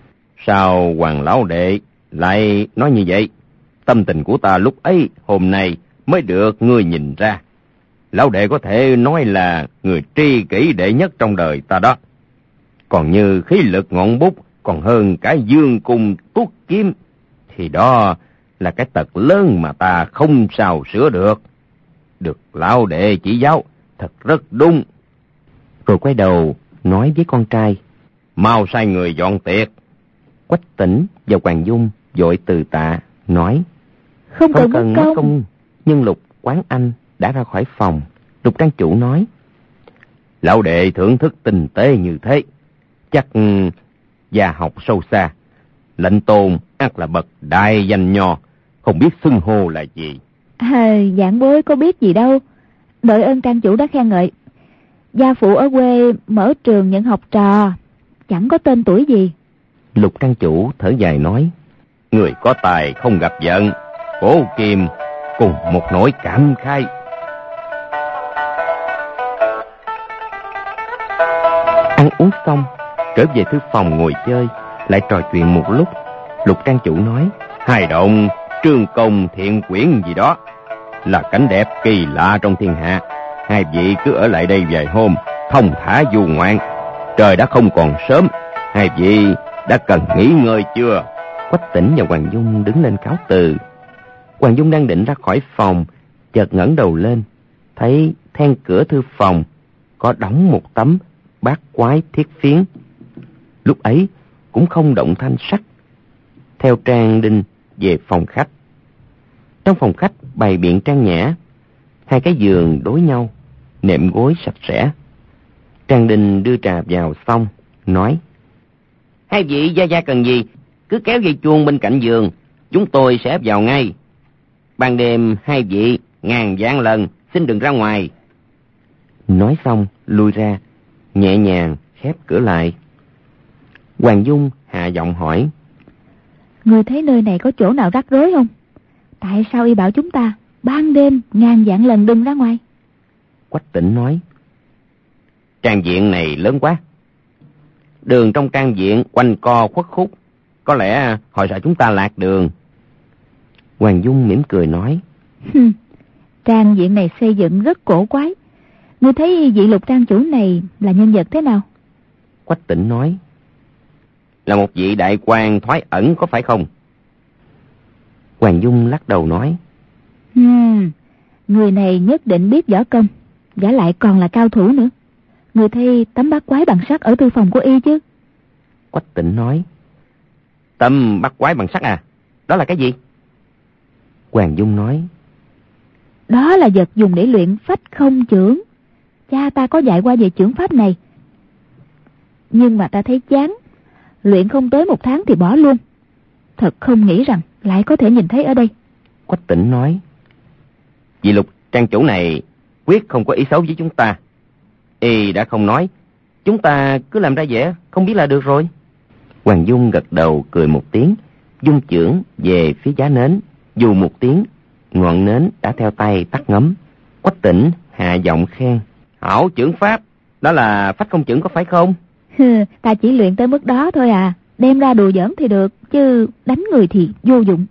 Sao Hoàng lão đệ lại nói như vậy? Tâm tình của ta lúc ấy hôm nay mới được ngươi nhìn ra. Lão đệ có thể nói là người tri kỷ đệ nhất trong đời ta đó. Còn như khí lực ngọn bút còn hơn cả dương cung tuốt kiếm, thì đó là cái tật lớn mà ta không sao sửa được. Được lão đệ chỉ giáo thật rất đúng. Rồi quay đầu nói với con trai: Mau sai người dọn tiệc. Quách Tỉnh và Hoàng Dung vội từ tạ, nói: Không, Không cần, cần mất mất công. công. Nhưng Lục Quán Anh đã ra khỏi phòng. Lục trang chủ nói: Lão đệ thưởng thức tinh tế như thế, chắc gia học sâu xa. Lệnh Tôn ắt là bậc đại danh nho, không biết xưng hô là gì. À, giảng bối có biết gì đâu. Đội ơn trang chủ đã khen ngợi. Gia phụ ở quê mở trường nhận học trò, chẳng có tên tuổi gì. Lục trang chủ thở dài nói: Người có tài không gặp giận, Cố Kim cùng một nỗi cảm khai. Ăn uống xong, trở về thư phòng ngồi chơi, lại trò chuyện một lúc. Lục trang chủ nói: Hai động trương công thiện quyển gì đó là cảnh đẹp kỳ lạ trong thiên hạ. Hai vị cứ ở lại đây vài hôm, thông thả du ngoạn. Trời đã không còn sớm, hai vị đã cần nghỉ ngơi chưa? Quách Tỉnh và Hoàng Dung đứng lên cáo từ. Hoàng Dung đang định ra khỏi phòng, chợt ngẩng đầu lên, thấy then cửa thư phòng có đóng một tấm bát quái thiết phiến. Lúc ấy cũng không động thanh sắc, theo Trang Đinh về phòng khách. Trong phòng khách bày biện trang nhã, hai cái giường đối nhau, nệm gối sạch sẽ. Trang Đinh đưa trà vào xong, nói: Hai vị gia gia cần gì, cứ kéo dây chuông bên cạnh giường, chúng tôi sẽ vào ngay. Ban đêm hai vị ngàn vạn lần xin đừng ra ngoài. Nói xong lui ra, nhẹ nhàng khép cửa lại. Hoàng Dung hạ giọng hỏi: Người thấy nơi này có chỗ nào rắc rối không? Tại sao y bảo chúng ta ban đêm ngàn vạn lần đừng ra ngoài? Quách Tỉnh nói: Trang viện này lớn quá, đường trong trang viện quanh co khuất khúc, có lẽ họ sợ chúng ta lạc đường. Hoàng Dung mỉm cười nói: Trang viện này xây dựng rất cổ quái. Ngươi thấy vị Lục trang chủ này là nhân vật thế nào? Quách Tỉnh nói: Là một vị đại quan thoái ẩn, có phải không? Hoàng Dung lắc đầu nói: Hmm, người này nhất định biết võ công, vả lại còn là cao thủ nữa. Người thấy tấm bát quái bằng sắt ở thư phòng của y chứ? Quách Tỉnh nói: Tấm bát quái bằng sắt à? Đó là cái gì? Hoàng Dung nói: Đó là vật dùng để luyện phách không chưởng. Cha ta có dạy qua về chưởng pháp này, nhưng mà ta thấy chán, luyện không tới một tháng thì bỏ luôn. Thật không nghĩ rằng lại có thể nhìn thấy ở đây. Quách Tỉnh nói: Vị Lục trang chủ này quyết không có ý xấu với chúng ta. Y đã không nói, chúng ta cứ làm ra vẻ không biết là được rồi. Hoàng Dung gật đầu cười một tiếng, dung chưởng về phía giá nến, dù một tiếng, ngọn nến đã theo tay tắt ngấm. Quách Tỉnh hạ giọng khen: Hảo chưởng pháp, đó là phách không chưởng có phải không? Ta chỉ luyện tới mức đó thôi à, đem ra đùa giỡn thì được, chứ đánh người thì vô dụng.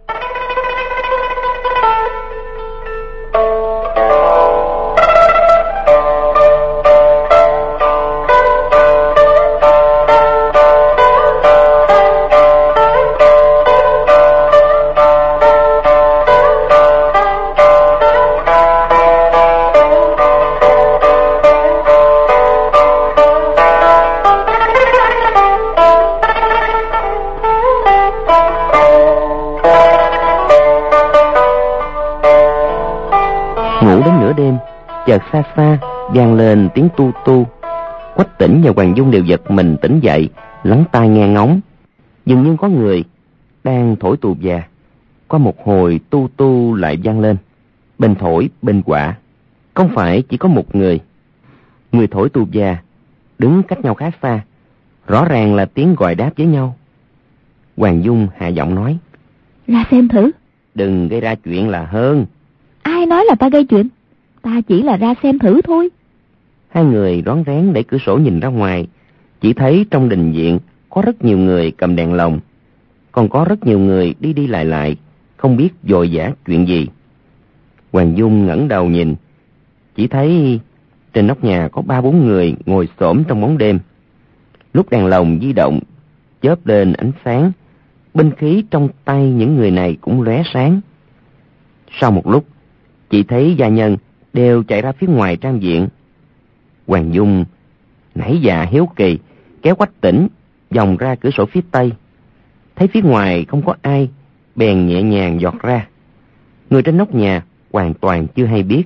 Chợt xa xa vang lên tiếng tu tu. Quách Tỉnh và Hoàng Dung đều giật mình tỉnh dậy, lắng tai nghe ngóng. Dường như có người đang thổi tù già. Qua một hồi tu tu lại vang lên, bên thổi bên quạ. Không phải chỉ có một người. Người thổi tù già đứng cách nhau khá xa, rõ ràng là tiếng gọi đáp với nhau. Hoàng Dung hạ giọng nói: Ra xem thử. Đừng gây ra chuyện là hơn. Ai nói là ta gây chuyện? Ta chỉ là ra xem thử thôi. Hai người rón rén đẩy cửa sổ nhìn ra ngoài, chỉ thấy trong đình viện có rất nhiều người cầm đèn lồng, còn có rất nhiều người đi đi lại lại, không biết vội vã chuyện gì. Hoàng Dung ngẩng đầu nhìn, chỉ thấy trên nóc nhà có ba bốn người ngồi xổm trong bóng đêm. Lúc đèn lồng di động chớp lên ánh sáng, binh khí trong tay những người này cũng lóe sáng. Sau một lúc, chỉ thấy gia nhân đều chạy ra phía ngoài trang viện. Hoàng Dung nảy dạ hiếu kỳ kéo Quách Tỉnh vòng ra cửa sổ phía tây. thấy phía ngoài không có ai, bèn nhẹ nhàng giọt ra. Người trên nóc nhà hoàn toàn chưa hay biết.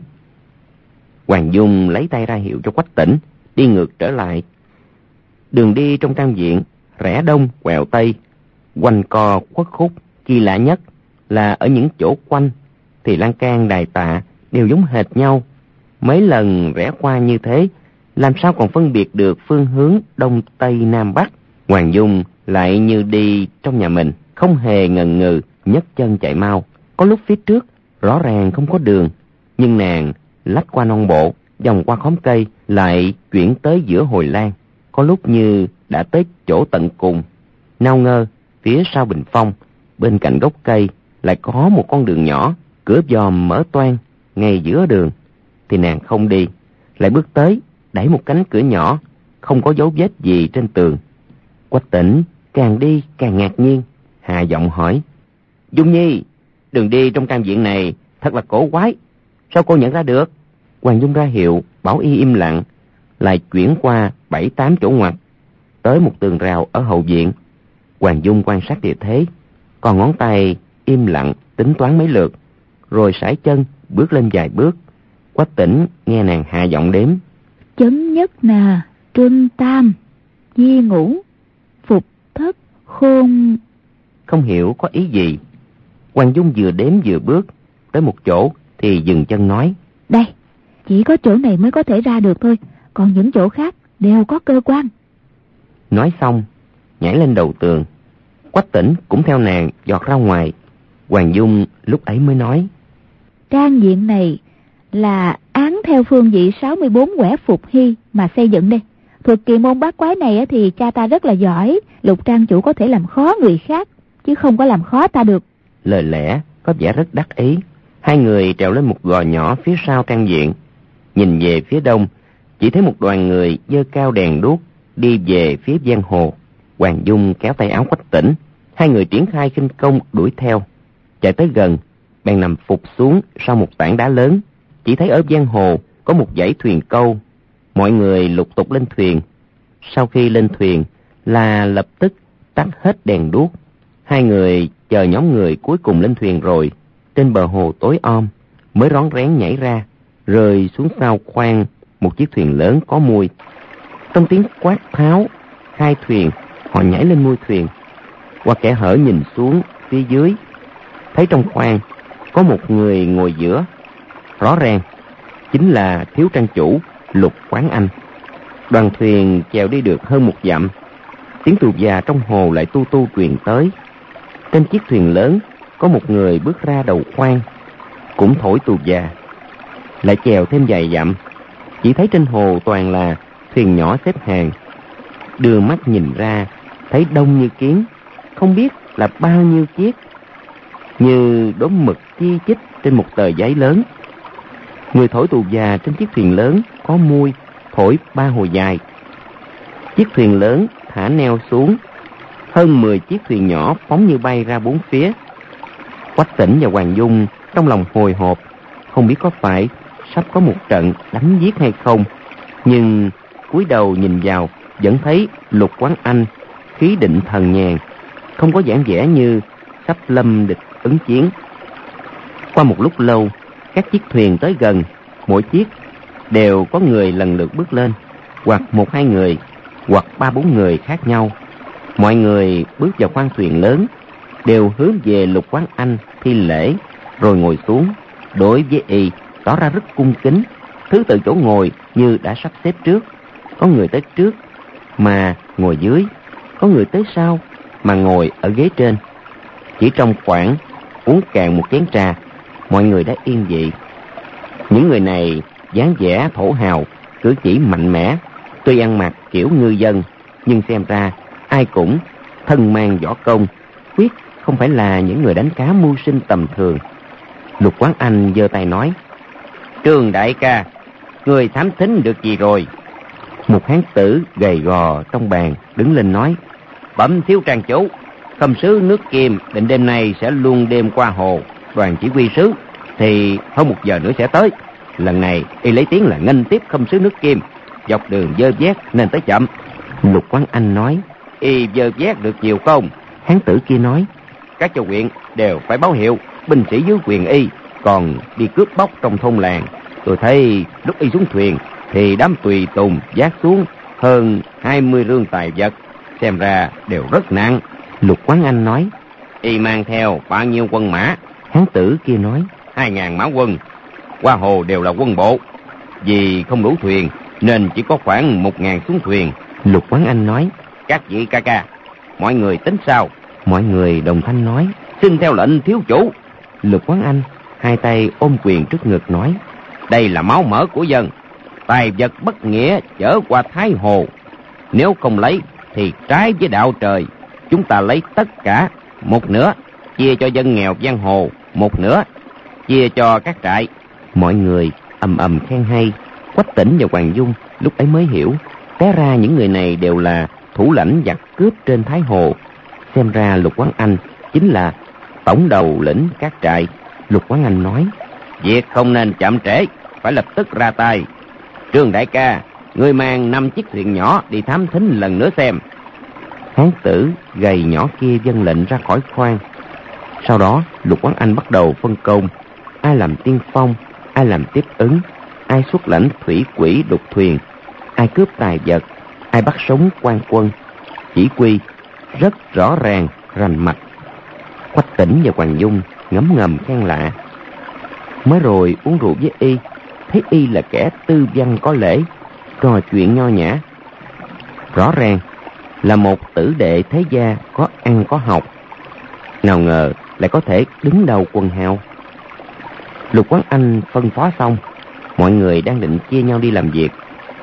Hoàng Dung lấy tay ra hiệu cho Quách Tỉnh đi ngược trở lại. Đường đi trong trang viện rẽ đông quẹo tây, quanh co khuất khúc. Kỳ lạ nhất là ở những chỗ quanh thì lan can đài tạ đều giống hệt nhau. Mấy lần rẽ qua như thế, làm sao còn phân biệt được phương hướng đông tây nam bắc. Hoàng Dung lại như đi trong nhà mình, không hề ngần ngừ, nhấc chân chạy mau. Có lúc phía trước rõ ràng không có đường, nhưng nàng lách qua non bộ, vòng qua khóm cây, lại chuyển tới giữa hồi lan. Có lúc như đã tới chỗ tận cùng. Nao ngơ, phía sau bình phong, bên cạnh gốc cây lại có một con đường nhỏ, cửa giòm mở toang ngay giữa đường. Thì nàng không đi, lại bước tới, đẩy một cánh cửa nhỏ, không có dấu vết gì trên tường. Quách Tỉnh càng đi càng ngạc nhiên, hạ giọng hỏi: Dung Nhi, đường đi trong trang viện này thật là cổ quái, sao cô nhận ra được? Hoàng Dung ra hiệu bảo y im lặng, lại chuyển qua bảy tám chỗ ngoặt, tới một tường rào ở hậu viện. Hoàng Dung quan sát địa thế, còn ngón tay im lặng tính toán mấy lượt, rồi sải chân bước lên vài bước. Quách Tỉnh nghe nàng hạ giọng đếm: Chấm nhất nà, trinh tam, di ngũ, phục thất, khôn. Không hiểu có ý gì. Hoàng Dung vừa đếm vừa bước tới một chỗ thì dừng chân nói: Đây, chỉ có chỗ này mới có thể ra được thôi, còn những chỗ khác đều có cơ quan. Nói xong nhảy lên đầu tường. Quách Tỉnh cũng theo nàng giọt ra ngoài. Hoàng Dung lúc ấy mới nói: Trang viện này là án theo phương vị sáu mươi bốn quẻ Phục Hy mà xây dựng đây. Thuật kỳ môn bát quái này thì cha ta rất là giỏi, Lục trang chủ có thể làm khó người khác, chứ không có làm khó ta được. Lời lẽ có vẻ rất đắc ý. Hai người trèo lên một gò nhỏ phía sau trang viện, nhìn về phía đông, chỉ thấy một đoàn người giơ cao đèn đuốc đi về phía giang hồ. Hoàng Dung kéo tay áo Quách Tỉnh, hai người triển khai khinh công đuổi theo. Chạy tới gần, bèn nằm phục xuống sau một tảng đá lớn. Chỉ thấy ở giang hồ có một dãy thuyền câu, mọi người lục tục lên thuyền. Sau khi lên thuyền là lập tức tắt hết đèn đuốc. Hai người chờ nhóm người cuối cùng lên thuyền rồi, trên bờ hồ tối om mới rón rén nhảy ra, rơi xuống sau khoang một chiếc thuyền lớn có mui. Trong tiếng quát tháo hai thuyền, họ nhảy lên mui thuyền. Qua kẽ hở nhìn xuống phía dưới, thấy trong khoang có một người ngồi giữa, rõ ràng chính là thiếu trang chủ Lục Quán Anh. Đoàn thuyền chèo đi được hơn một dặm, tiếng tù già trong hồ lại tu tu truyền tới. Trên chiếc thuyền lớn có một người bước ra đầu khoang, cũng thổi tù già. Lại chèo thêm vài dặm, chỉ thấy trên hồ toàn là thuyền nhỏ xếp hàng. Đưa mắt nhìn ra, thấy đông như kiến, không biết là bao nhiêu chiếc, như đốm mực chi chít trên một tờ giấy lớn. Người thổi tù già trên chiếc thuyền lớn có mui, thổi ba hồi dài. Chiếc thuyền lớn thả neo xuống, hơn mười chiếc thuyền nhỏ phóng như bay ra bốn phía. Quách Tỉnh và Hoàng Dung trong lòng hồi hộp, không biết có phải sắp có một trận đánh giết hay không, nhưng cúi đầu nhìn vào vẫn thấy Lục Quán Anh khí định thần nhàn, không có dáng vẻ như sắp lâm địch ứng chiến. Qua một lúc lâu, các chiếc thuyền tới gần, mỗi chiếc đều có người lần lượt bước lên, hoặc một hai người, hoặc ba bốn người khác nhau. Mọi người bước vào khoang thuyền lớn đều hướng về Lục Quán Anh thi lễ, rồi ngồi xuống. Đối với y tỏ ra rất cung kính, thứ tự chỗ ngồi như đã sắp xếp trước. Có người tới trước mà ngồi dưới, có người tới sau mà ngồi ở ghế trên. Chỉ trong khoảng uống cạn một chén trà, mọi người đã yên vị. Những người này dáng vẻ thổ hào, cử chỉ mạnh mẽ, tuy ăn mặc kiểu ngư dân, nhưng xem ra ai cũng thân mang võ công, quyết không phải là những người đánh cá mưu sinh tầm thường. Lục Quán Anh giơ tay nói: Trương đại ca, người thám thính được gì rồi? Một hán tử gầy gò trong bàn đứng lên nói: Bẩm thiếu trang chủ, khâm sứ nước Kim định đêm nay sẽ luôn đêm qua hồ. Đoàn chỉ huy sứ thì hơn một giờ nữa sẽ tới. Lần này y lấy tiếng là nghênh tiếp khâm sứ nước Kim, dọc đường dơ vét nên tới chậm. Lục Quán Anh nói: Y dơ vét được nhiều không? Hán tử kia nói: các châu huyện đều phải báo hiệu binh sĩ dưới quyền y, còn đi cướp bóc trong thôn làng. Tôi thấy lúc y xuống thuyền thì đám tùy tùng vác xuống hơn hai mươi rương tài vật, xem ra đều rất nặng. Lục Quán Anh nói: y mang theo bao nhiêu quân mã? Hán tử kia nói: hai ngàn mã quân, qua hồ đều là quân bộ, vì không đủ thuyền nên chỉ có khoảng một ngàn xuống thuyền. Lục Quán Anh nói: các vị ca ca, mọi người tính sao? Mọi người đồng thanh nói: xin theo lệnh thiếu chủ. Lục Quán Anh hai tay ôm quyền trước ngực nói: đây là máu mỡ của dân, tài vật bất nghĩa chở qua Thái Hồ, nếu không lấy thì trái với đạo trời. Chúng ta lấy tất cả, một nửa chia cho dân nghèo giang hồ, một nửa chia cho các trại. Mọi người ầm ầm khen hay. Quách Tĩnh và Hoàng Dung lúc ấy mới hiểu, té ra những người này đều là thủ lãnh giặc cướp trên Thái Hồ. Xem ra Lục Quán Anh chính là tổng đầu lĩnh các trại. Lục Quán Anh nói: việc không nên chậm trễ, phải lập tức ra tay. Trương đại ca, ngươi mang năm chiếc thuyền nhỏ đi thám thính lần nữa xem. Hán tử gầy nhỏ kia vâng lệnh ra khỏi khoang. Sau đó Lục Quán Anh bắt đầu phân công, ai làm tiên phong, ai làm tiếp ứng, ai xuất lãnh thủy quỷ đục thuyền, ai cướp tài vật, ai bắt sống quan quân. Chỉ quy rất rõ ràng, rành mạch. Quách Tĩnh và Hoàng Dung ngấm ngầm khen lạ. Mới rồi uống rượu với y, thấy y là kẻ tư văn có lễ, trò chuyện nho nhã, rõ ràng là một tử đệ thế gia có ăn có học. Nào ngờ lại có thể đứng đầu quần hào. Lục Quán Anh phân phó xong, mọi người đang định chia nhau đi làm việc.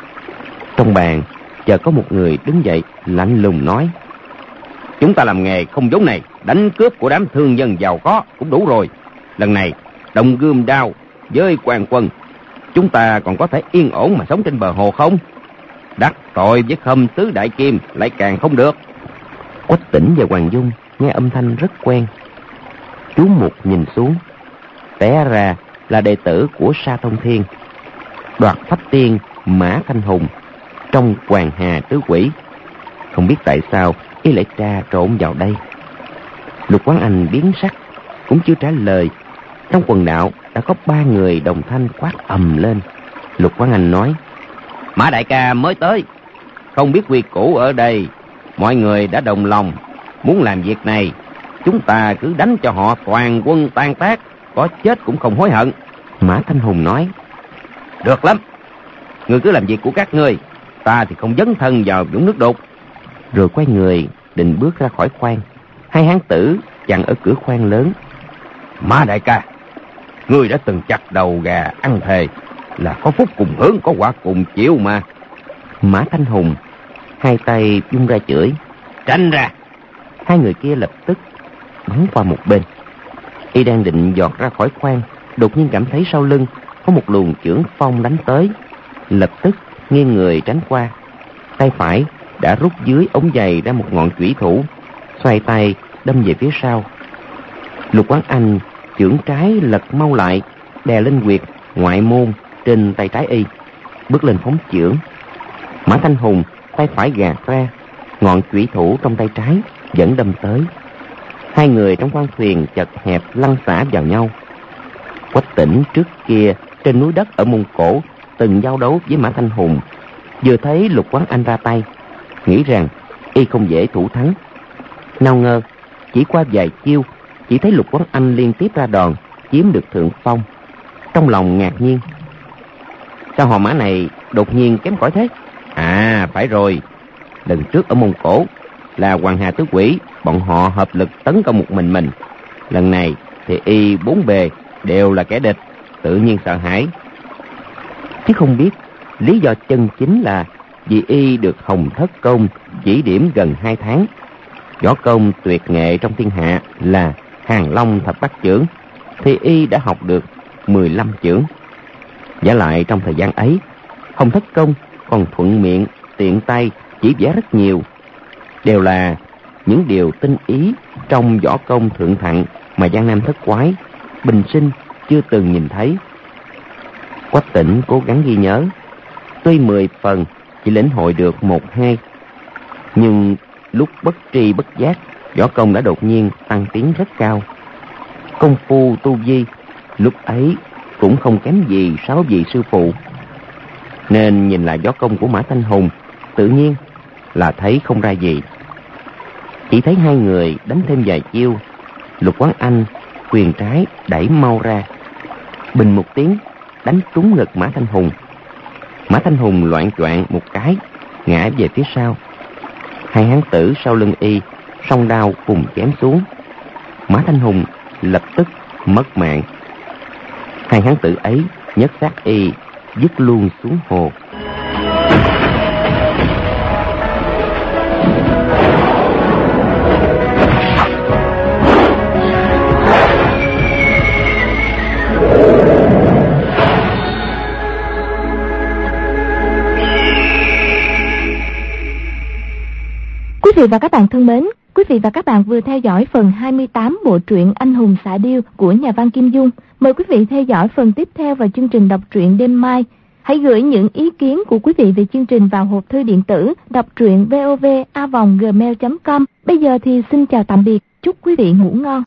Trong bàn chợt có một người đứng dậy lạnh lùng nói: chúng ta làm nghề không giống này, đánh cướp của đám thương dân giàu có cũng đủ rồi. Lần này đồng gươm đao với quan quân, chúng ta còn có thể yên ổn mà sống trên bờ hồ không? Đắc tội với Khâm Tứ Đại Kim lại càng không được. Quách Tĩnh và Hoàng Dung nghe âm thanh rất quen. Chú Mục nhìn xuống, té ra là đệ tử của Sa Thông Thiên, Đoạt Phách Tiên Mã Thanh Hùng trong Hoàng Hà Tứ Quỷ. Không biết tại sao y lại trà trộn vào đây. Lục Quán Anh biến sắc, cũng chưa trả lời. Trong quần đạo đã có ba người đồng thanh quát ầm lên. Lục Quán Anh nói: Mã đại ca mới tới, không biết quy củ ở đây. Mọi người đã đồng lòng muốn làm việc này, chúng ta cứ đánh cho họ toàn quân tan tác, có chết cũng không hối hận. Mã Thanh Hùng nói: được lắm, ngươi cứ làm việc của các ngươi, ta thì không dấn thân vào vũng nước đục. Rồi quay người định bước ra khỏi khoang. Hai hán tử chặn ở cửa khoang lớn. Mã đại ca, ngươi đã từng chặt đầu gà ăn thề là có phúc cùng hưởng, có quả cùng chịu mà. Mã Thanh Hùng hai tay vung ra chửi: tránh ra! Hai người kia lập tức bắn qua một bên. Y đang định giọt ra khỏi khoang, đột nhiên cảm thấy sau lưng có một luồng chưởng phong đánh tới. Lập tức nghiêng người tránh qua. Tay phải đã rút dưới ống giày ra một ngọn chủy thủ, xoay tay đâm về phía sau. Lục Quán Anh chưởng trái lật mau lại, đè lên huyệt ngoại môn trên tay trái y, bước lên phóng chưởng. Mã Thanh Hùng tay phải gạt ra, ngọn chủy thủ trong tay trái vẫn đâm tới. Hai người trong khoang thuyền chật hẹp lăn xả vào nhau. Quách Tĩnh trước kia trên núi đất ở Mông Cổ từng giao đấu với Mã Thanh Hùng, vừa thấy Lục Quán Anh ra tay, nghĩ rằng y không dễ thủ thắng. Nào ngờ chỉ qua vài chiêu, chỉ thấy Lục Quán Anh liên tiếp ra đòn, chiếm được thượng phong. Trong lòng ngạc nhiên, sao họ Mã này đột nhiên kém cỏi thế? À phải rồi, lần trước ở Mông Cổ là Hoàng Hà Tứ Quỷ, bọn họ hợp lực tấn công một mình mình. Lần này thì y bốn bề đều là kẻ địch, tự nhiên sợ hãi. Chứ không biết lý do chân chính là vì y được Hồng Thất Công chỉ điểm gần hai tháng. Võ công tuyệt nghệ trong thiên hạ là Hàng Long Thập Bát Chưởng, thì y đã học được mười lăm chưởng. Giả lại trong thời gian ấy, Hồng Thất Công còn thuận miệng tiện tay chỉ vẽ rất nhiều, đều là những điều tinh ý trong võ công thượng thặng mà Giang Nam thất quái bình sinh chưa từng nhìn thấy. Quách Tĩnh cố gắng ghi nhớ, tuy mười phần chỉ lĩnh hội được một hai, nhưng lúc bất tri bất giác võ công đã đột nhiên tăng tiến rất cao. Công phu tu vi lúc ấy cũng không kém gì sáu vị sư phụ, nên nhìn lại võ công của Mã Thanh Hùng tự nhiên là thấy không ra gì. Chỉ thấy hai người đánh thêm vài chiêu, Lục Quán Anh quyền trái đẩy mau ra, bình một tiếng đánh trúng ngực Mã Thanh Hùng. Mã Thanh Hùng loạng choạng một cái ngã về phía sau. Hai hán tử sau lưng y song đao cùng chém xuống. Mã Thanh Hùng lập tức mất mạng. Hai hán tử ấy nhấc xác y dứt luôn xuống hồ. Quý vị và các bạn thân mến, quý vị và các bạn vừa theo dõi phần hai mươi tám bộ truyện Anh hùng xạ điêu của nhà văn Kim Dung. Mời quý vị theo dõi phần tiếp theo vào chương trình đọc truyện đêm mai. Hãy gửi những ý kiến của quý vị về chương trình vào hộp thư điện tử đọc truyện vov a vòng gmail chấm com. Bây giờ thì xin chào tạm biệt, chúc quý vị ngủ ngon.